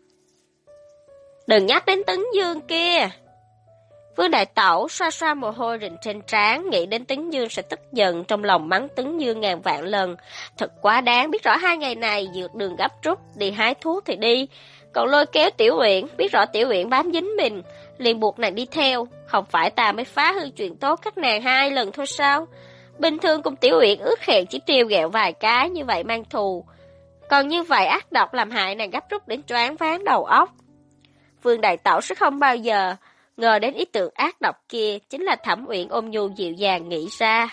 Đừng nhắc đến Tấn Dương kia. Phương Đại Tẩu xoa xoa mồ hôi rịn trên trán, nghĩ đến Tấn Dương sẽ tức giận, trong lòng mắng Tấn Dương ngàn vạn lần. Thật quá đáng, biết rõ 2 ngày này dược đường gấp rút, đi hái thuốc thì đi, còn lôi kéo Tiểu Uyển, biết rõ Tiểu Uyển bám dính mình, liền buộc nàng đi theo. Không phải ta mới phá hư chuyện tốt các nàng 2 lần thôi sao? Bình thường cùng Tiểu Uyển ước hẹn chỉ trêu ghẹo vài cái, như vậy mang thù. Còn như vậy ác độc làm hại nàng gấp rút đến choáng váng đầu óc. Phương Đại Tẩu sẽ không bao giờ ngờ đến ý tưởng ác độc kia chính là Thẩm Uyển ôn nhu dịu dàng nghĩ ra.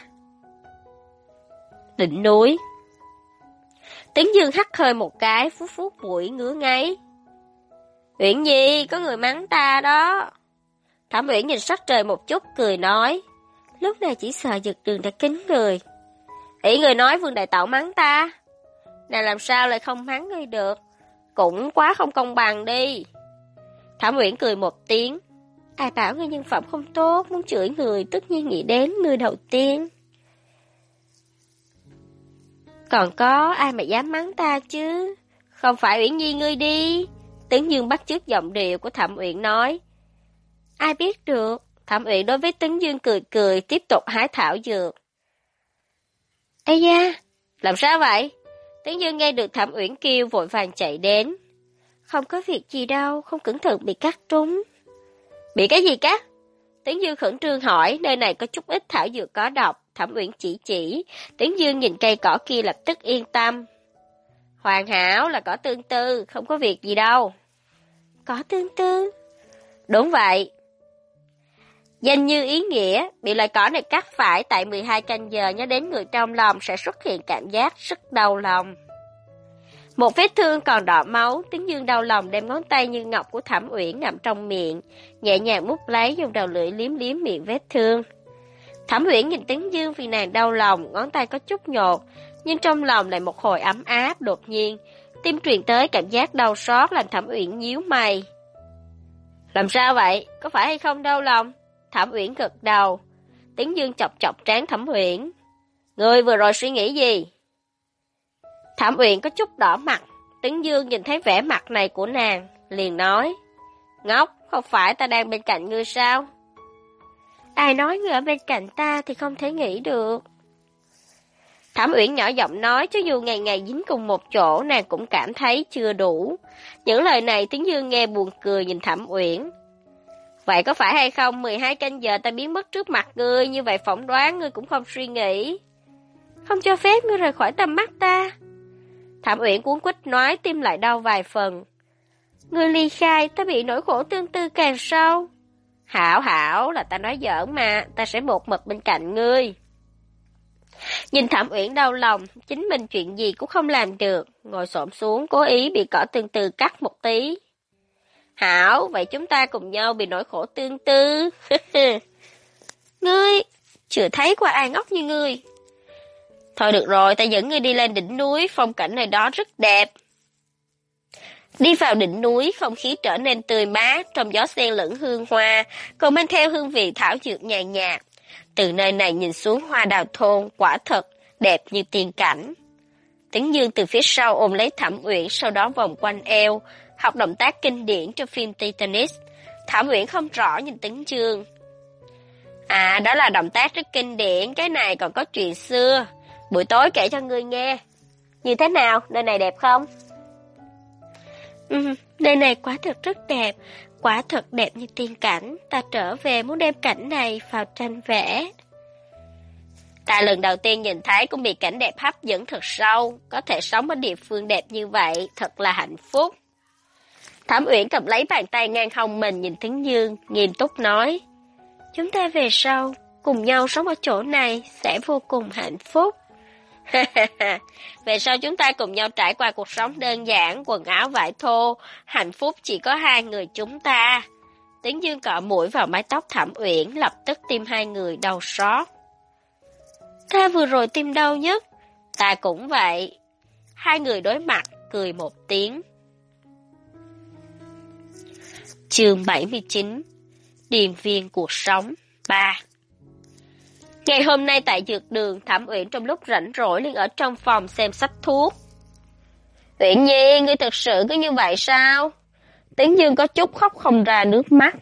Đỉnh núi. Tấn Dương hắt hơi một cái, phút phút mũi ngứa ngáy. Uyển Nhi, có người mắng ta đó. Thẩm Uyển nhìn sắc trời một chút, cười nói. Lúc này chỉ sợ Dược đường đã kín người. Ý người nói Vương Đại Tẩu mắng ta. Nàng làm sao lại không mắng ngươi được? Cũng quá không công bằng đi. Thẩm Uyển cười một tiếng. Ai bảo ngươi nhân phẩm không tốt, muốn chửi người, tất nhiên nghĩ đến ngươi đầu tiên. Còn có ai mà dám mắng ta chứ? Không phải Uyển Nhi ngươi đi. Tấn Dương bắt chước giọng điệu của Thẩm Uyển nói. Ai biết được. Thẩm Uyển đối với Tấn Dương cười cười, tiếp tục hái thảo dược. Ây da, làm sao vậy? Tấn Dương nghe được Thẩm Uyển kêu vội vàng chạy đến. Không có việc gì đâu, không cẩn thận bị cắt trúng. Bị cái gì cắt? Tấn Dương khẩn trương hỏi, nơi này có chút ít thảo dược có độc. Thẩm Uyển chỉ. Tấn Dương nhìn cây cỏ kia lập tức yên tâm. Hoàn hảo là cỏ tương tư, không có việc gì đâu. Cỏ tương tư? Đúng vậy. Danh như ý nghĩa, bị loại cỏ này cắt phải tại 12 canh giờ, nhớ đến người trong lòng sẽ xuất hiện cảm giác rất đau lòng. Một vết thương còn đỏ máu, Tấn Dương đau lòng đem ngón tay như ngọc của Thẩm Uyển ngậm trong miệng, nhẹ nhàng mút lấy, dùng đầu lưỡi liếm miệng vết thương. Thẩm Uyển nhìn Tấn Dương vì nàng đau lòng, ngón tay có chút nhột, nhưng trong lòng lại một hồi ấm áp. Đột nhiên, tim truyền tới cảm giác đau xót làm Thẩm Uyển nhíu mày. Làm sao vậy? Có phải hay không đau lòng? Thẩm Uyển gật đầu. Tấn Dương chọc chọc trán Thẩm Uyển. Ngươi vừa rồi suy nghĩ gì? Thẩm Uyển có chút đỏ mặt. Tấn Dương nhìn thấy vẻ mặt này của nàng, liền nói. Ngốc, không phải ta đang bên cạnh ngươi sao? Ai nói ngươi ở bên cạnh ta thì không thể nghĩ được. Thẩm Uyển nhỏ giọng nói, cho dù ngày ngày dính cùng một chỗ, nàng cũng cảm thấy chưa đủ. Những lời này Tấn Dương nghe buồn cười nhìn Thẩm Uyển. Vậy có phải hay không 12 canh giờ ta biến mất trước mặt ngươi, như vậy phỏng đoán ngươi cũng không suy nghĩ. Không cho phép ngươi rời khỏi tầm mắt ta. Thẩm Uyển cuống quýt nói, tim lại đau vài phần. Ngươi ly khai, ta bị nỗi khổ tương tư càng sâu. Hảo, là ta nói giỡn mà, ta sẽ một mực bên cạnh ngươi. Nhìn Thẩm Uyển đau lòng, chính mình chuyện gì cũng không làm được, ngồi xổm xuống cố ý bị cỏ tương tư cắt một tí. Hảo, vậy chúng ta cùng nhau bị nỗi khổ tương tư. Ngươi, chưa thấy qua ai ngốc như ngươi. Thôi được rồi, ta dẫn ngươi đi lên đỉnh núi, phong cảnh nơi đó rất đẹp. Đi vào đỉnh núi, không khí trở nên tươi mát, trong gió xen lẫn hương hoa, còn mang theo hương vị thảo dược nhàn nhạt. Từ nơi này nhìn xuống hoa đào thôn, quả thật đẹp như tiên cảnh. Tấn Dương từ phía sau ôm lấy Thẩm Uyển, sau đó vòng quanh eo, học động tác kinh điển trong phim Titanic. Thẩm Uyển không rõ nhìn Tấn Dương. À, đó là động tác rất kinh điển, cái này còn có chuyện xưa. Buổi tối kể cho ngươi nghe. Như thế nào, nơi này đẹp không? Nơi này quả thật rất đẹp, quả thật đẹp như tiên cảnh. Ta trở về muốn đem cảnh này vào tranh vẽ. Ta lần đầu tiên nhìn thấy cũng bị cảnh đẹp hấp dẫn thật sâu. Có thể sống ở địa phương đẹp như vậy, thật là hạnh phúc. Thẩm Uyển cầm lấy bàn tay ngang hông mình nhìn Tấn Dương, nghiêm túc nói. Chúng ta về sau, cùng nhau sống ở chỗ này, sẽ vô cùng hạnh phúc. Về sau chúng ta cùng nhau trải qua cuộc sống đơn giản, quần áo vải thô, hạnh phúc chỉ có hai người chúng ta. Tấn Dương cọ mũi vào mái tóc Thẩm Uyển, lập tức tim hai người đau xót. Ta vừa rồi tim đau nhất. Ta cũng vậy. Hai người đối mặt, cười một tiếng. Chương 79 Điền viên cuộc sống 3. Ngày hôm nay tại dược đường, Thẩm Uyển trong lúc rảnh rỗi liền ở trong phòng xem sách thuốc. Uyển Nhi, ngươi thật sự cứ như vậy sao? Tấn Dương có chút khóc không ra nước mắt.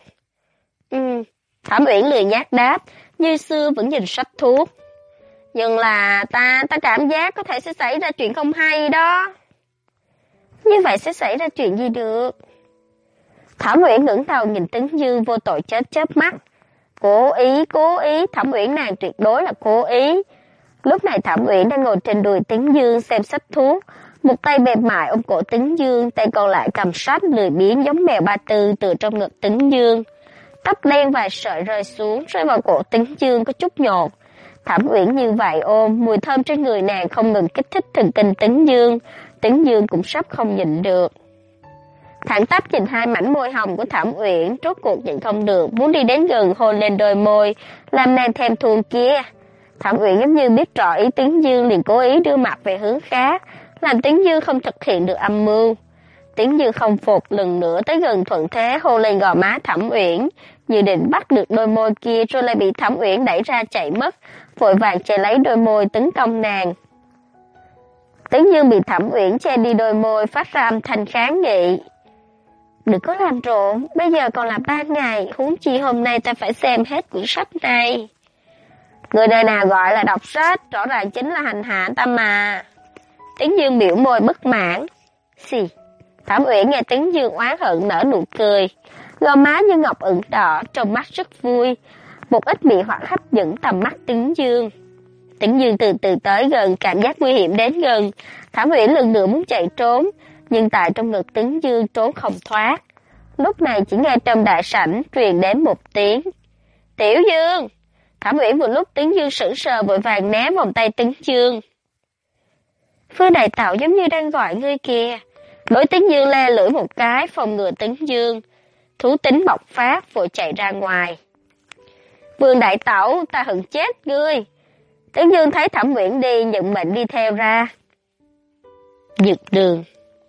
Thẩm Uyển lười nhác đáp, như xưa vẫn nhìn sách thuốc. Nhưng là ta cảm giác có thể sẽ xảy ra chuyện không hay đó. Như vậy sẽ xảy ra chuyện gì được? Thẩm Uyển ngẩng đầu nhìn Tấn Dương vô tội chớp mắt. Cố ý, Thẩm Uyển nàng tuyệt đối là cố ý. Lúc này Thẩm Uyển đang ngồi trên đùi Tấn Dương xem sách thuốc, một tay mềm mại ôm cổ Tấn Dương, tay còn lại cầm sách lười biếng giống mèo Ba Tư từ trong ngực Tấn Dương. Tóc đen vài sợi rơi xuống, rơi vào cổ Tấn Dương có chút nhột. Thẩm Uyển như vậy ôm, mùi thơm trên người nàng không ngừng kích thích thần kinh Tấn Dương cũng sắp không nhịn được. Thẳng tắp nhìn hai mảnh môi hồng của Thẩm Uyển, rốt cuộc nhịn không được, muốn đi đến gần hôn lên đôi môi, làm nàng thèm thuồng kia. Thẩm Uyển giống như biết rõ ý Tấn Dương liền cố ý đưa mặt về hướng khác, làm Tấn Dương không thực hiện được âm mưu. Tấn Dương không phục, lần nữa tới gần thuận thế hôn lên gò má Thẩm Uyển, dự định bắt được đôi môi kia rồi lại bị Thẩm Uyển đẩy ra chạy mất, vội vàng che lấy đôi môi tấn công nàng. Tấn Dương bị Thẩm Uyển che đi đôi môi, phát ra âm thanh kháng nghị. Đừng có làm rộn, bây giờ còn là ban ngày, huống chi hôm nay ta phải xem hết quyển sách này. Người đời nào gọi là đọc sách, rõ ràng chính là hành hạ ta mà. Tấn Dương biểu môi bất mãn. Xì. Thẩm Uyển nghe Tấn Dương oán hận nở nụ cười, gò má như ngọc ửng đỏ, trong mắt rất vui, một ít mị hoặc hấp dẫn tầm mắt Tấn Dương. Tấn Dương từ từ tới gần, cảm giác nguy hiểm đến gần, Thẩm Uyển lần nữa muốn chạy trốn, nhưng tại trong ngực Tấn Dương trốn không thoát. Lúc này chỉ nghe trong đại sảnh truyền đến một tiếng. Tiểu Dương! Thẩm Uyển vừa lúc Tấn Dương sững sờ vội vàng né vòng tay Tấn Dương. Phương Đại Tẩu giống như đang gọi ngươi kìa. Đối Tấn Dương le lưỡi một cái phòng ngừa Tấn Dương. Thú tính bộc phát vội chạy ra ngoài. Vương Đại Tẩu, ta hận chết ngươi. Tấn Dương thấy Thẩm Uyển đi nhận mệnh đi theo ra. Dược đường.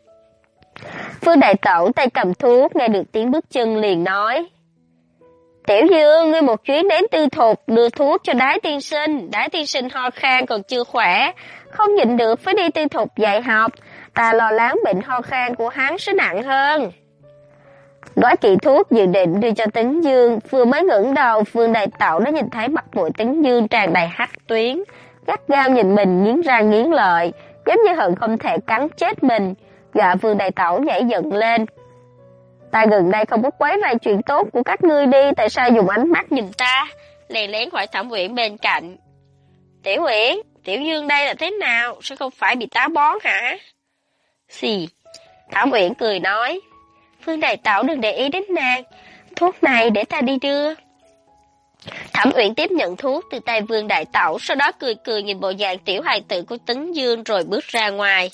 Vương Đại Tẩu tay cầm thuốc nghe được tiếng bước chân liền nói. Tiểu Dương, ngươi một chuyến đến tư thục đưa thuốc cho Đái tiên sinh ho khan còn chưa khỏe, không nhịn được phải đi tư thục dạy học, ta lo lắng bệnh ho khan của hắn sẽ nặng hơn. Gói kỵ thuốc dự định đưa cho Tấn Dương, vừa mới ngẩng đầu, Vương Đại Tẩu đã nhìn thấy mặt mũi Tấn Dương tràn đầy hắc tuyến, gắt gao nhìn mình nghiến răng nghiến lợi, giống như hận không thể cắn chết mình, dọa Vương Đại Tẩu nhảy dựng lên. Ta gần đây không có quấy rầy chuyện tốt của các ngươi đi, tại sao dùng ánh mắt nhìn ta? Lén lén hỏi Thẩm Uyển bên cạnh. Tiểu Uyển, Tiểu Dương đây là thế nào? Sao không phải bị táo bón hả? Xì. Thẩm Uyển cười nói. Vương Đại Tẩu đừng để ý đến nàng, thuốc này để ta đi đưa. Thẩm Uyển tiếp nhận thuốc từ tay Vương Đại Tẩu, sau đó cười cười nhìn bộ dạng tiểu hài tử của Tấn Dương rồi bước ra ngoài.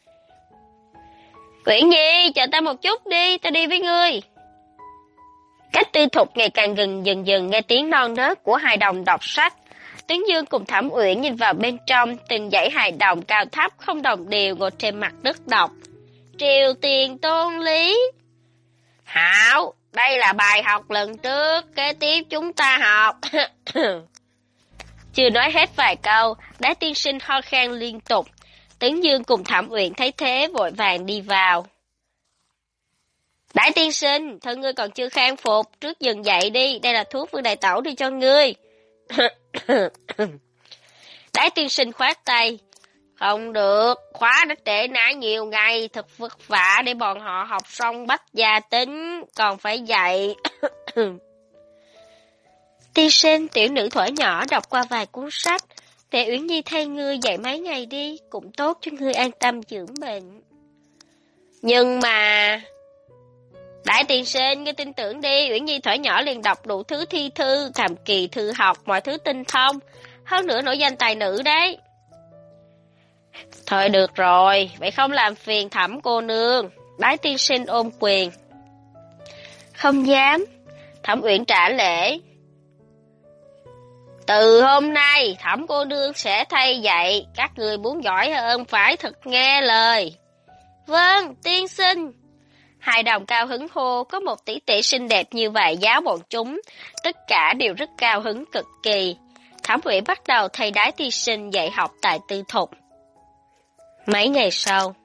Uyển Nhi, chờ ta một chút đi, ta đi với ngươi. Cách tư thục ngày càng gần, dần dần nghe tiếng non nớt của hài đồng đọc sách. Tấn Dương cùng Thẩm Uyển nhìn vào bên trong, từng dãy hài đồng cao thấp không đồng đều ngồi trên mặt đất đọc. Triều tiền tôn lý. Hảo, đây là bài học lần trước, kế tiếp chúng ta học. Chưa nói hết vài câu, Đái tiên sinh ho khan liên tục. Tấn Dương cùng Thẩm Uyển thấy thế vội vàng đi vào. Đại tiên sinh, thân ngươi còn chưa khang phục, trước dừng dậy đi, đây là thuốc Vương Đại Tẩu đưa cho ngươi. Đại tiên sinh khoát tay. Không được, khóa đã trễ nải nhiều ngày, thật vất vả để bọn họ học xong bách gia tính, còn phải dạy. Tiên sinh, tiểu nữ thuở nhỏ đọc qua vài cuốn sách, để Uyển Nhi thay ngươi dạy mấy ngày đi, cũng tốt cho ngươi an tâm dưỡng bệnh. Nhưng mà... Đại tiên sinh, ngươi tin tưởng đi, Uyển Nhi thuở nhỏ liền đọc đủ thứ thi thư, cầm kỳ thư học, mọi thứ tinh thông, hơn nữa nổi danh tài nữ đấy. Thôi được rồi, vậy không làm phiền Thẩm cô nương. Đại tiên sinh ôm quyền. Không dám. Thẩm Uyển trả lễ. Từ hôm nay, Thẩm cô nương sẽ thay dạy, các người muốn giỏi hơn phải thật nghe lời. Vâng, tiên sinh. Hai đồng cao hứng hô, có một tỷ tỷ xinh đẹp như vậy giáo bọn chúng, tất cả đều rất cao hứng cực kỳ. Thẩm Uyển bắt đầu thay Đái tiên sinh dạy học tại tư thục. Mấy ngày sau,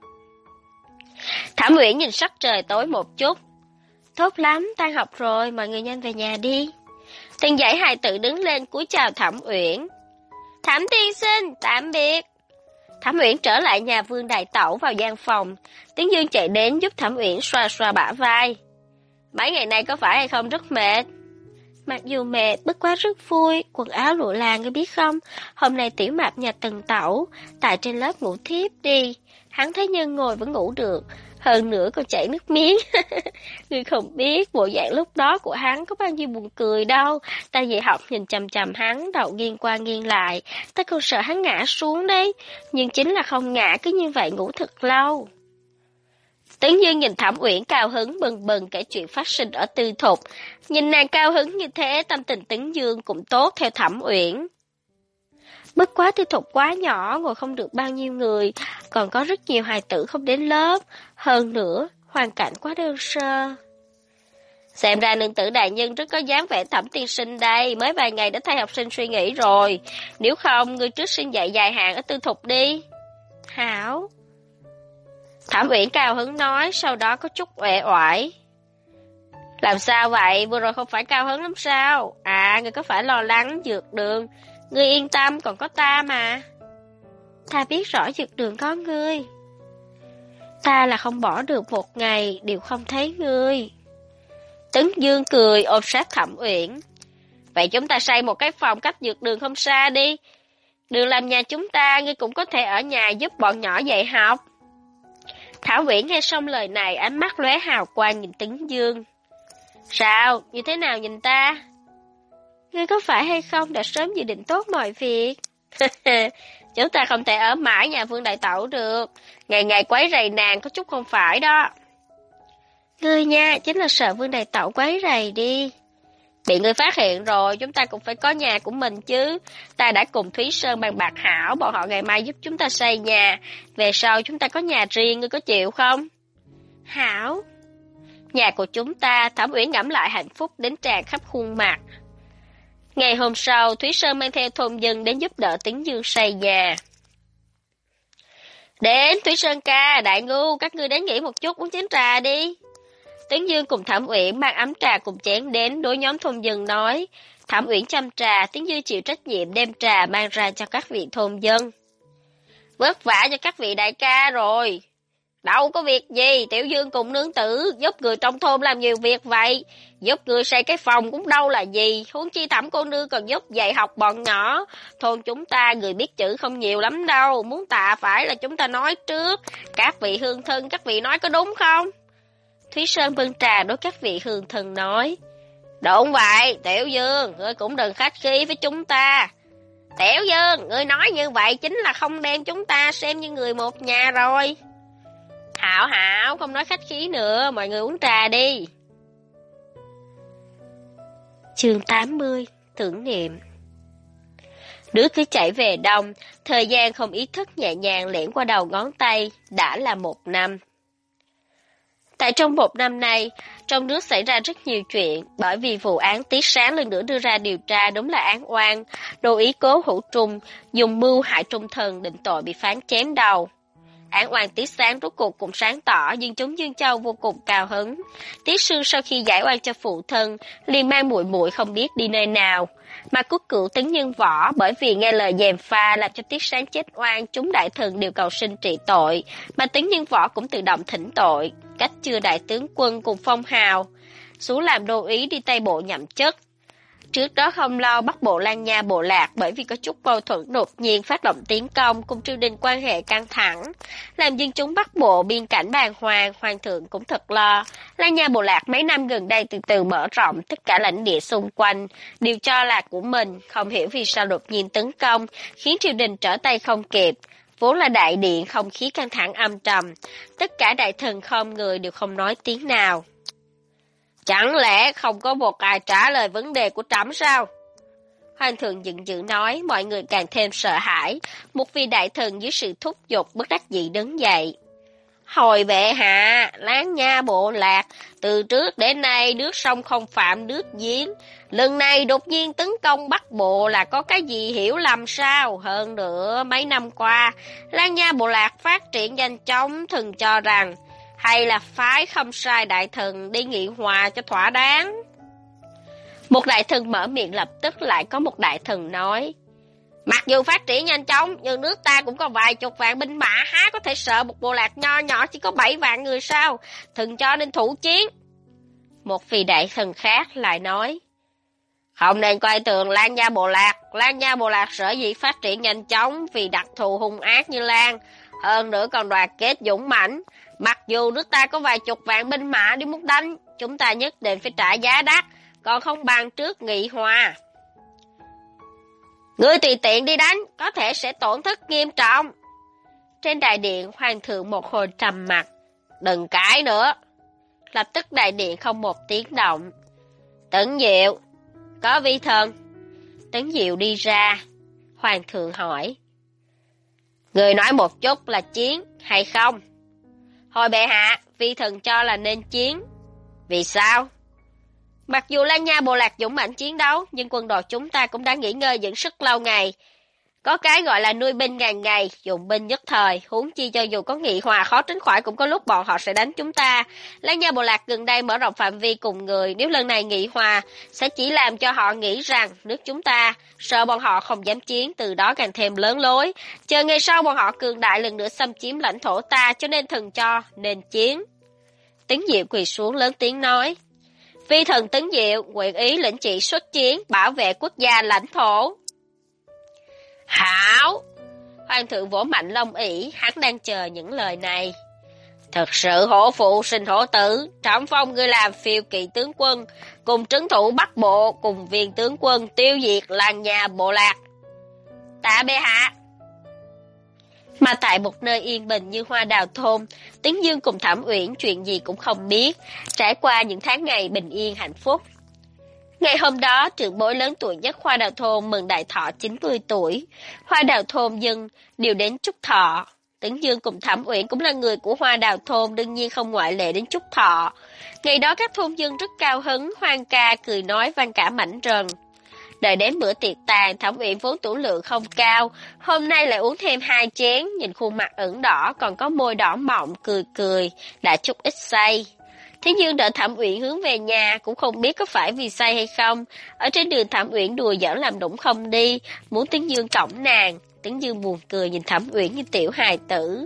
Thẩm Uyển nhìn sắc trời tối một chút. Tốt lắm, tan học rồi, mọi người nhanh về nhà đi. Tiền dạy hài tử đứng lên cúi chào Thẩm Uyển. Thẩm tiên sinh, tạm biệt. Thẩm Uyển trở lại nhà Vương Đại Tẩu vào gian phòng. Tiến Dương chạy đến giúp Thẩm Uyển xoa xoa bả vai. Mấy ngày nay có phải hay không rất mệt? Mặc dù mệt, bất quá rất vui, quần áo lụa là ngươi biết không? Hôm nay tiểu mạp nhà Tần Tẩu, tại trên lớp ngủ thiếp đi. Hắn thấy Nhân ngồi vẫn ngủ được, hơn nữa còn chảy nước miếng. Ngươi không biết bộ dạng lúc đó của hắn có bao nhiêu buồn cười đâu. Ta về học nhìn chằm chằm hắn, đầu nghiêng qua nghiêng lại, ta còn sợ hắn ngã xuống đấy. Nhưng chính là không ngã, cứ như vậy ngủ thật lâu. Tấn Dương nhìn Thẩm Uyển cao hứng bừng bừng kể chuyện phát sinh ở tư thục. Nhìn nàng cao hứng như thế, tâm tình Tấn Dương cũng tốt theo Thẩm Uyển. Bất quá tư thục quá nhỏ, ngồi không được bao nhiêu người, còn có rất nhiều hài tử không đến lớp. Hơn nữa, hoàn cảnh quá đơn sơ. Xem ra nương tử đại nhân rất có dáng vẻ Thẩm tiên sinh đây, mới vài ngày đã thay học sinh suy nghĩ rồi. Nếu không, ngươi trước xin dạy dài hạn ở tư thục đi. Hảo. Thẩm Uyển cao hứng nói, sau đó có chút uể oải. Làm sao vậy? Vừa rồi không phải cao hứng lắm sao? À, ngươi có phải lo lắng dược đường? Ngươi yên tâm, còn có ta mà. Ta biết rõ dược đường có ngươi. Ta là không bỏ được một ngày, đều không thấy ngươi. Tấn Dương cười ôm sát Thẩm Uyển. Vậy chúng ta xây một cái phòng cách dược đường không xa đi. Đường làm nhà chúng ta, ngươi cũng có thể ở nhà giúp bọn nhỏ dạy học. Thảo Uyển nghe xong lời này, ánh mắt lóe hào quang nhìn Tấn Dương. Sao? Như thế nào nhìn ta? Ngươi có phải hay không đã sớm dự định tốt mọi việc? Chúng ta không thể ở mãi nhà Vương Đại Tẩu được. Ngày ngày quấy rầy nàng có chút không phải đó. Ngươi nha, chính là sợ Vương Đại Tẩu quấy rầy đi. Bị ngươi phát hiện rồi, chúng ta cũng phải có nhà của mình chứ. Ta đã cùng Thúy Sơn bàn bạc hảo, bọn họ ngày mai giúp chúng ta xây nhà. Về sau chúng ta có nhà riêng, ngươi có chịu không? Hảo. Nhà của chúng ta, Thẩm Uyển ngẫm lại hạnh phúc đến tràn khắp khuôn mặt. Ngày hôm sau, Thúy Sơn mang theo thôn dân đến giúp đỡ Tấn Dương xây nhà. Đến, Thúy Sơn ca, Đại Ngưu, các ngươi đến nghỉ một chút uống chén trà đi. Tấn Dương cùng Thẩm Uyển mang ấm trà cùng chén đến, đối nhóm thôn dân nói. Thẩm Uyển chăm trà, Tấn Dương chịu trách nhiệm đem trà mang ra cho các vị thôn dân. Vất vả cho các vị đại ca rồi. Đâu có việc gì, Tiểu Dương cùng nương tử giúp người trong thôn làm nhiều việc vậy. Giúp người xây cái phòng cũng đâu là gì, huống chi Thẩm cô nương còn giúp dạy học bọn nhỏ. Thôn chúng ta người biết chữ không nhiều lắm đâu, muốn tạ phải là chúng ta nói trước. Các vị hương thân, các vị nói có đúng không? Thúy Sơn bưng trà đối các vị hương thân nói. Đúng vậy, Tiểu Dương, ngươi cũng đừng khách khí với chúng ta. Tiểu Dương, ngươi nói như vậy chính là không đem chúng ta xem như người một nhà rồi. Hảo hảo, không nói khách khí nữa, mọi người uống trà đi. Chương 80, tưởng niệm. Nước cứ chảy về đông, thời gian không ý thức nhẹ nhàng lẻn qua đầu ngón tay, đã là 1 năm. Tại trong 1 năm này, trong nước xảy ra rất nhiều chuyện, bởi vì vụ án Tiết Sáng lần nữa đưa ra điều tra đúng là án oan, Đô Ý Cố Hữu Trung dùng mưu hại trung thần định tội bị phán chém đầu. Án oan Tiết Sáng rốt cuộc cũng sáng tỏ, nhưng chúng Dương Châu vô cùng cao hứng. Tiết Sương sau khi giải oan cho phụ thân, liền mang muội muội không biết đi nơi nào. Mà Cúc Cửu Tấn Nhân Võ bởi vì nghe lời gièm pha làm cho Tiết Sáng chết oan, chúng đại thần đều cầu xin trị tội, mà Tấn Nhân Võ cũng tự động thỉnh tội, cách chư đại tướng quân cùng Phong Hào xuống làm đô úy đi Tây Bộ nhậm chức. Trước đó không lâu, Bắc Bộ Lan Nha bộ lạc bởi vì có chút mâu thuẫn đột nhiên phát động tiến công, cùng triều đình quan hệ căng thẳng, làm dân chúng Bắc Bộ biên cảnh bàng hoàng, hoàng thượng cũng thật lo. Lan Nha bộ lạc mấy năm gần đây từ từ mở rộng, tất cả lãnh địa xung quanh đều cho là của mình, không hiểu vì sao đột nhiên tấn công, khiến triều đình trở tay không kịp. Vốn là đại điện không khí căng thẳng âm trầm, tất cả đại thần không người đều không nói tiếng nào. Chẳng lẽ không có một ai trả lời vấn đề của trẫm sao? Hoàng thượng giận dữ nói, mọi người càng thêm sợ hãi. Một vị đại thần dưới sự thúc giục bất đắc dĩ đứng dậy. Hồi bệ hạ, Lan Nha bộ lạc, từ trước đến nay nước sông không phạm nước giếng. Lần này đột nhiên tấn công Bắc Bộ là có cái gì hiểu lầm sao? Hơn nữa, mấy năm qua, Lan Nha bộ lạc phát triển nhanh chóng, thường cho rằng hay là phái không sai đại thần đi nghị hòa cho thỏa đáng. Một đại thần mở miệng lập tức lại có một đại thần nói, mặc dù phát triển nhanh chóng, nhưng nước ta cũng có vài chục vạn binh mã, há có thể sợ một bộ lạc nho nhỏ chỉ có 7 vạn người sao? Thần cho nên thủ chiến. Một vị đại thần khác lại nói, không nên coi thường Lan Nha bộ lạc. Lan Nha bộ lạc sở dĩ phát triển nhanh chóng vì đặc thù hung ác như Lan, hơn nữa còn đoàn kết dũng mãnh. Mặc dù nước ta có vài chục vạn binh mã đi muốn đánh, chúng ta nhất định phải trả giá đắt, còn không bằng trước nghị hòa. Ngươi tùy tiện đi đánh, có thể sẽ tổn thất nghiêm trọng. Trên đại điện, hoàng thượng một hồi trầm mặt. Đừng cãi nữa. Lập tức đại điện không một tiếng động. Tấn Diệu, có vi thần. Tấn Diệu đi ra. Hoàng thượng hỏi, người nói một chút là chiến hay không? Hồi bệ hạ, vi thần cho là nên chiến. Vì sao? Mặc dù Lan Nha bộ lạc dũng mãnh chiến đấu, nhưng quân đội chúng ta cũng đã nghỉ ngơi dưỡng sức lâu ngày. Có cái gọi là nuôi binh ngàn ngày, dùng binh nhất thời, huống chi cho dù có nghị hòa khó tránh khỏi cũng có lúc bọn họ sẽ đánh chúng ta. Lan Nha bộ lạc gần đây mở rộng phạm vi cùng người, nếu lần này nghị hòa sẽ chỉ làm cho họ nghĩ rằng nước chúng ta, sợ bọn họ không dám chiến, từ đó càng thêm lớn lối. Chờ ngày sau bọn họ cường đại lần nữa xâm chiếm lãnh thổ ta, cho nên thần cho nên chiến. Tấn Diệu quỳ xuống lớn tiếng nói, vi thần Tấn Diệu nguyện ý lĩnh chỉ xuất chiến, bảo vệ quốc gia lãnh thổ. Hảo! Hoàng thượng vỗ mạnh lông ỷ, hắn đang chờ những lời này. Thật sự hổ phụ sinh hổ tử, trọng phong ngươi làm phiêu kỵ tướng quân, cùng trấn thủ Bắc Bộ, cùng viên tướng quân tiêu diệt Lan Nha bộ lạc. Tạ bệ hạ! Mà tại một nơi yên bình như Hoa Đào thôn, Tấn Dương cùng Thẩm Uyển chuyện gì cũng không biết, trải qua những tháng ngày bình yên hạnh phúc. Ngày hôm đó, trưởng bối lớn tuổi nhất Hoa Đào thôn mừng đại thọ 90 tuổi. Hoa Đào thôn dân đều đến chúc thọ. Tấn Dương cùng Thẩm Uyển cũng là người của Hoa Đào thôn, đương nhiên không ngoại lệ đến chúc thọ. Ngày đó các thôn dân rất cao hứng, hoan ca, cười nói vang cả mảnh rừng. Đợi đến bữa tiệc tàn, Thẩm Uyển vốn tửu lượng không cao, hôm nay lại uống thêm 2 chén, nhìn khuôn mặt ửng đỏ, còn có môi đỏ mọng, cười cười, đã chút ít say. Thế nhưng đợi Thẩm Uyển hướng về nhà, cũng không biết có phải vì say hay không. Ở trên đường Thẩm Uyển đùa giỡn làm nũng không đi, muốn Tấn Dương cõng nàng. Tấn Dương buồn cười nhìn Thẩm Uyển như tiểu hài tử.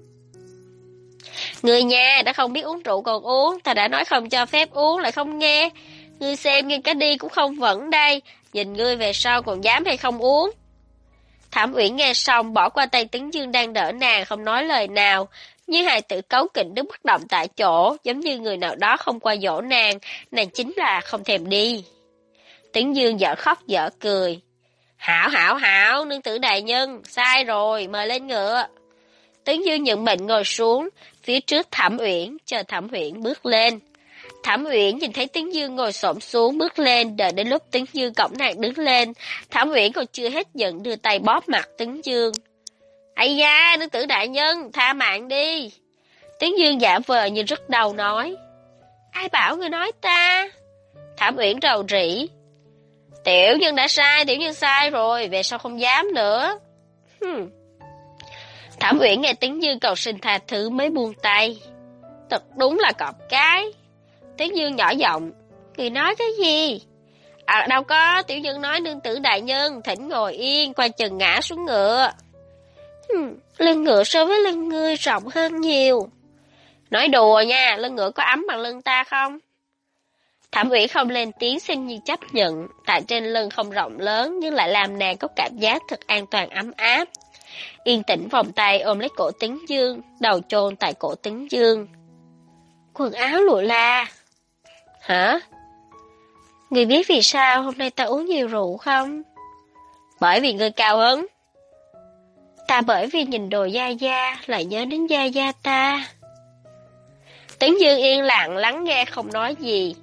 Người nhà đã không biết uống rượu còn uống, ta đã nói không cho phép uống lại không nghe. Ngươi xem ngay cả đi cũng không vẫn đây, nhìn ngươi về sau còn dám hay không uống. Thẩm Uyển nghe xong bỏ qua tay Tấn Dương đang đỡ nàng, không nói lời nào. Như hài tử cấu kỉnh đứng bất động tại chỗ, giống như người nào đó không qua dỗ nàng chính là không thèm đi. Tấn Dương dở khóc dở cười. Hảo, nương tử đại nhân, sai rồi, mời lên ngựa. Tấn Dương nhận mệnh ngồi xuống, phía trước Thẩm Uyển, chờ Thẩm Uyển bước lên. Thẩm Uyển nhìn thấy Tấn Dương ngồi xổm xuống bước lên, đợi đến lúc Tấn Dương cõng nàng đứng lên, Thẩm Uyển còn chưa hết giận đưa tay bóp mặt Tấn Dương. Ây da, nương tử đại nhân, tha mạng đi. Tấn Dương giả vờ như rất đau nói. Ai bảo ngươi nói ta? Thẩm Uyển rầu rĩ. Tiểu nhân đã sai, tiểu nhân sai rồi, về sau không dám nữa. Thẩm Uyển nghe Tấn Dương cầu xin tha thứ mới buông tay. Thật đúng là cọp cái. Tấn Dương nhỏ giọng, người nói cái gì? À đâu có, tiểu nhân nói nương tử đại nhân, thỉnh ngồi yên, qua chừng ngã xuống ngựa. Lưng ngựa so với lưng ngươi rộng hơn nhiều. Nói đùa nha, lưng ngựa có ấm bằng lưng ta không? Thẩm Uyển không lên tiếng xem như chấp nhận, tại trên lưng không rộng lớn nhưng lại làm nàng có cảm giác thật an toàn ấm áp. Yên tĩnh vòng tay ôm lấy cổ Tấn Dương, đầu chôn tại cổ Tấn Dương. Quần áo lụa la. Hả? Ngươi biết vì sao hôm nay ta uống nhiều rượu không? Bởi vì ngươi cao hứng. Ta bởi vì nhìn đồ Gia Gia lại nhớ đến Gia Gia ta. Tấn Dương yên lặng lắng nghe không nói gì.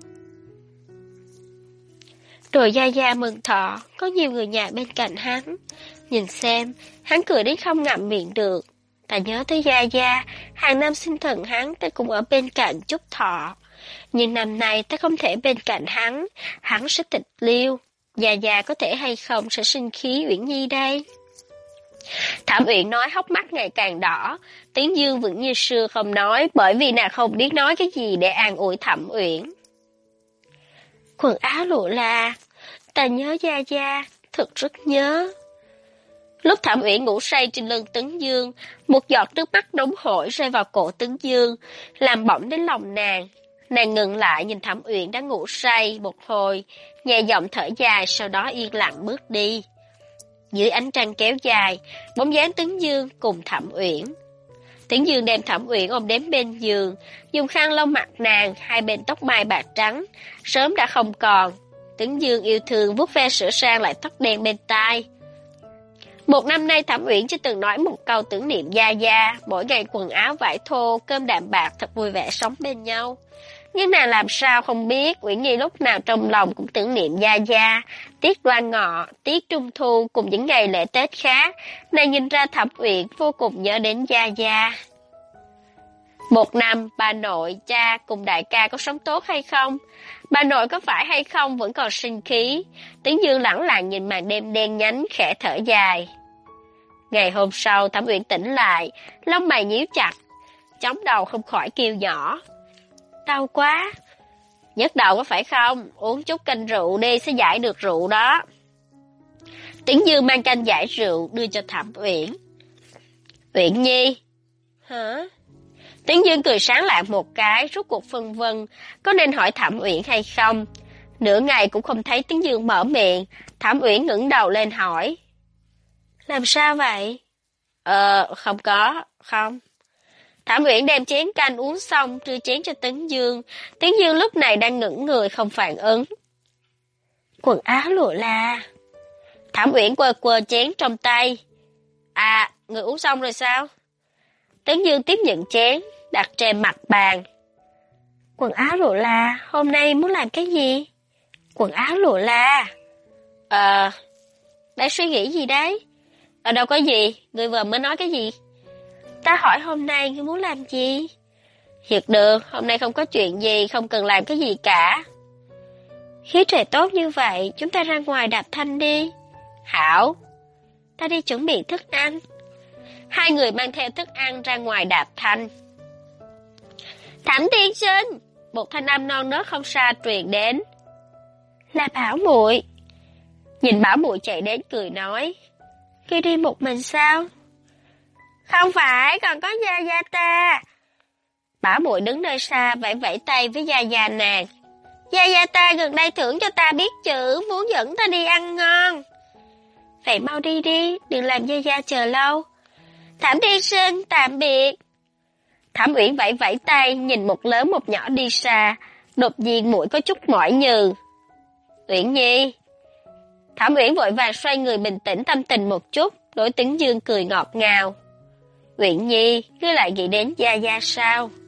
Đồ Gia Gia mừng thọ, có nhiều người nhà bên cạnh hắn. Nhìn xem, hắn cười đến không ngậm miệng được. Ta nhớ tới Gia Gia, hàng năm sinh thần hắn ta cũng ở bên cạnh chúc thọ. Nhưng năm nay ta không thể bên cạnh hắn sẽ tịch liêu. Gia Gia có thể hay không sẽ sinh khí Uyển Nhi đây? Thẩm Uyển nói hốc mắt ngày càng đỏ, Tấn Dương vẫn như xưa không nói bởi vì nàng không biết nói cái gì để an ủi Thẩm Uyển. Quần áo lụa la, ta nhớ Gia Gia, thật rất nhớ. Lúc Thẩm Uyển ngủ say trên lưng Tấn Dương, một giọt nước mắt nóng hổi rơi vào cổ Tấn Dương, làm bỏng đến lòng nàng. Nàng ngừng lại nhìn Thẩm Uyển đã ngủ say một hồi, nhẹ giọng thở dài sau đó yên lặng bước đi. Dưới ánh trăng kéo dài, bóng dáng Tấn Dương cùng Thẩm Uyển. Tấn Dương đem Thẩm Uyển ôm đến bên giường, dùng khăn lau mặt nàng, hai bên tóc mai bạc trắng, sớm đã không còn. Tấn Dương yêu thương vuốt ve sửa sang lại tóc đen bên tai. Một năm nay Thẩm Uyển chưa từng nói một câu tưởng niệm Gia Gia, mỗi ngày quần áo vải thô, cơm đạm bạc thật vui vẻ sống bên nhau. Nhưng nàng làm sao không biết Uyển Nhi lúc nào trong lòng cũng tưởng niệm Gia Gia, tiết Đoan Ngọ, tiết Trung Thu cùng những ngày lễ Tết khác, nàng nhìn ra Thẩm Uyển vô cùng nhớ đến Gia Gia. Một năm, bà nội, cha cùng đại ca có sống tốt hay không? Bà nội có phải hay không vẫn còn sinh khí. Tấn Dương lẳng lặng nhìn màn đêm đen nhánh khẽ thở dài. Ngày hôm sau Thẩm Uyển tỉnh lại, lông mày nhíu chặt, chống đầu không khỏi kêu nhỏ. Đau quá. Nhức đầu có phải không? Uống chút canh rượu đi sẽ giải được rượu đó. Tấn Dương mang canh giải rượu đưa cho Thẩm Uyển. Uyển Nhi. Hả? Tấn Dương cười sáng lạng một cái, rút cuộc phân vân, có nên hỏi Thẩm Uyển hay không? Nửa ngày cũng không thấy Tấn Dương mở miệng, Thẩm Uyển ngẩng đầu lên hỏi. Làm sao vậy? Không có, không. Thẩm Uyển đem chén canh uống xong, đưa chén cho Tấn Dương. Tấn Dương lúc này đang ngẩn người không phản ứng. Quần áo lụa la. Thẩm Uyển quơ quơ chén trong tay. À, người uống xong rồi sao? Tấn Dương tiếp nhận chén, đặt trên mặt bàn. Quần áo lụa la, hôm nay muốn làm cái gì? Quần áo lụa la. Đang suy nghĩ gì đấy? Đâu có gì, người vừa mới nói cái gì? Ta hỏi hôm nay ngươi muốn làm gì? Thiệt được, hôm nay không có chuyện gì, không cần làm cái gì cả. Khí trời tốt như vậy, chúng ta ra ngoài đạp thanh đi. Hảo. Ta đi chuẩn bị thức ăn. Hai người mang theo thức ăn ra ngoài đạp thanh. Thẩm tiên sinh, một thanh âm non nớt không xa truyền đến. Là Bảo muội. Nhìn Bảo muội chạy đến cười nói. Khi đi một mình sao? Không phải, còn có Gia Gia ta. Bảo muội đứng nơi xa vẫy vẫy tay với Gia Gia nàng. Gia Gia ta gần đây thưởng cho ta biết chữ, muốn dẫn ta đi ăn ngon. Vậy mau đi đi, đừng làm Gia Gia chờ lâu. Thẩm tiên sinh, tạm biệt. Thẩm Uyển vẫy vẫy tay, nhìn một lớn một nhỏ đi xa, đột nhiên mũi có chút mỏi nhừ. Uyển Nhi. Thẩm Uyển vội vàng xoay người bình tĩnh tâm tình một chút, đối Tấn Dương cười ngọt ngào. Uyển Nhi, ngươi lại nghĩ đến Gia Gia sao?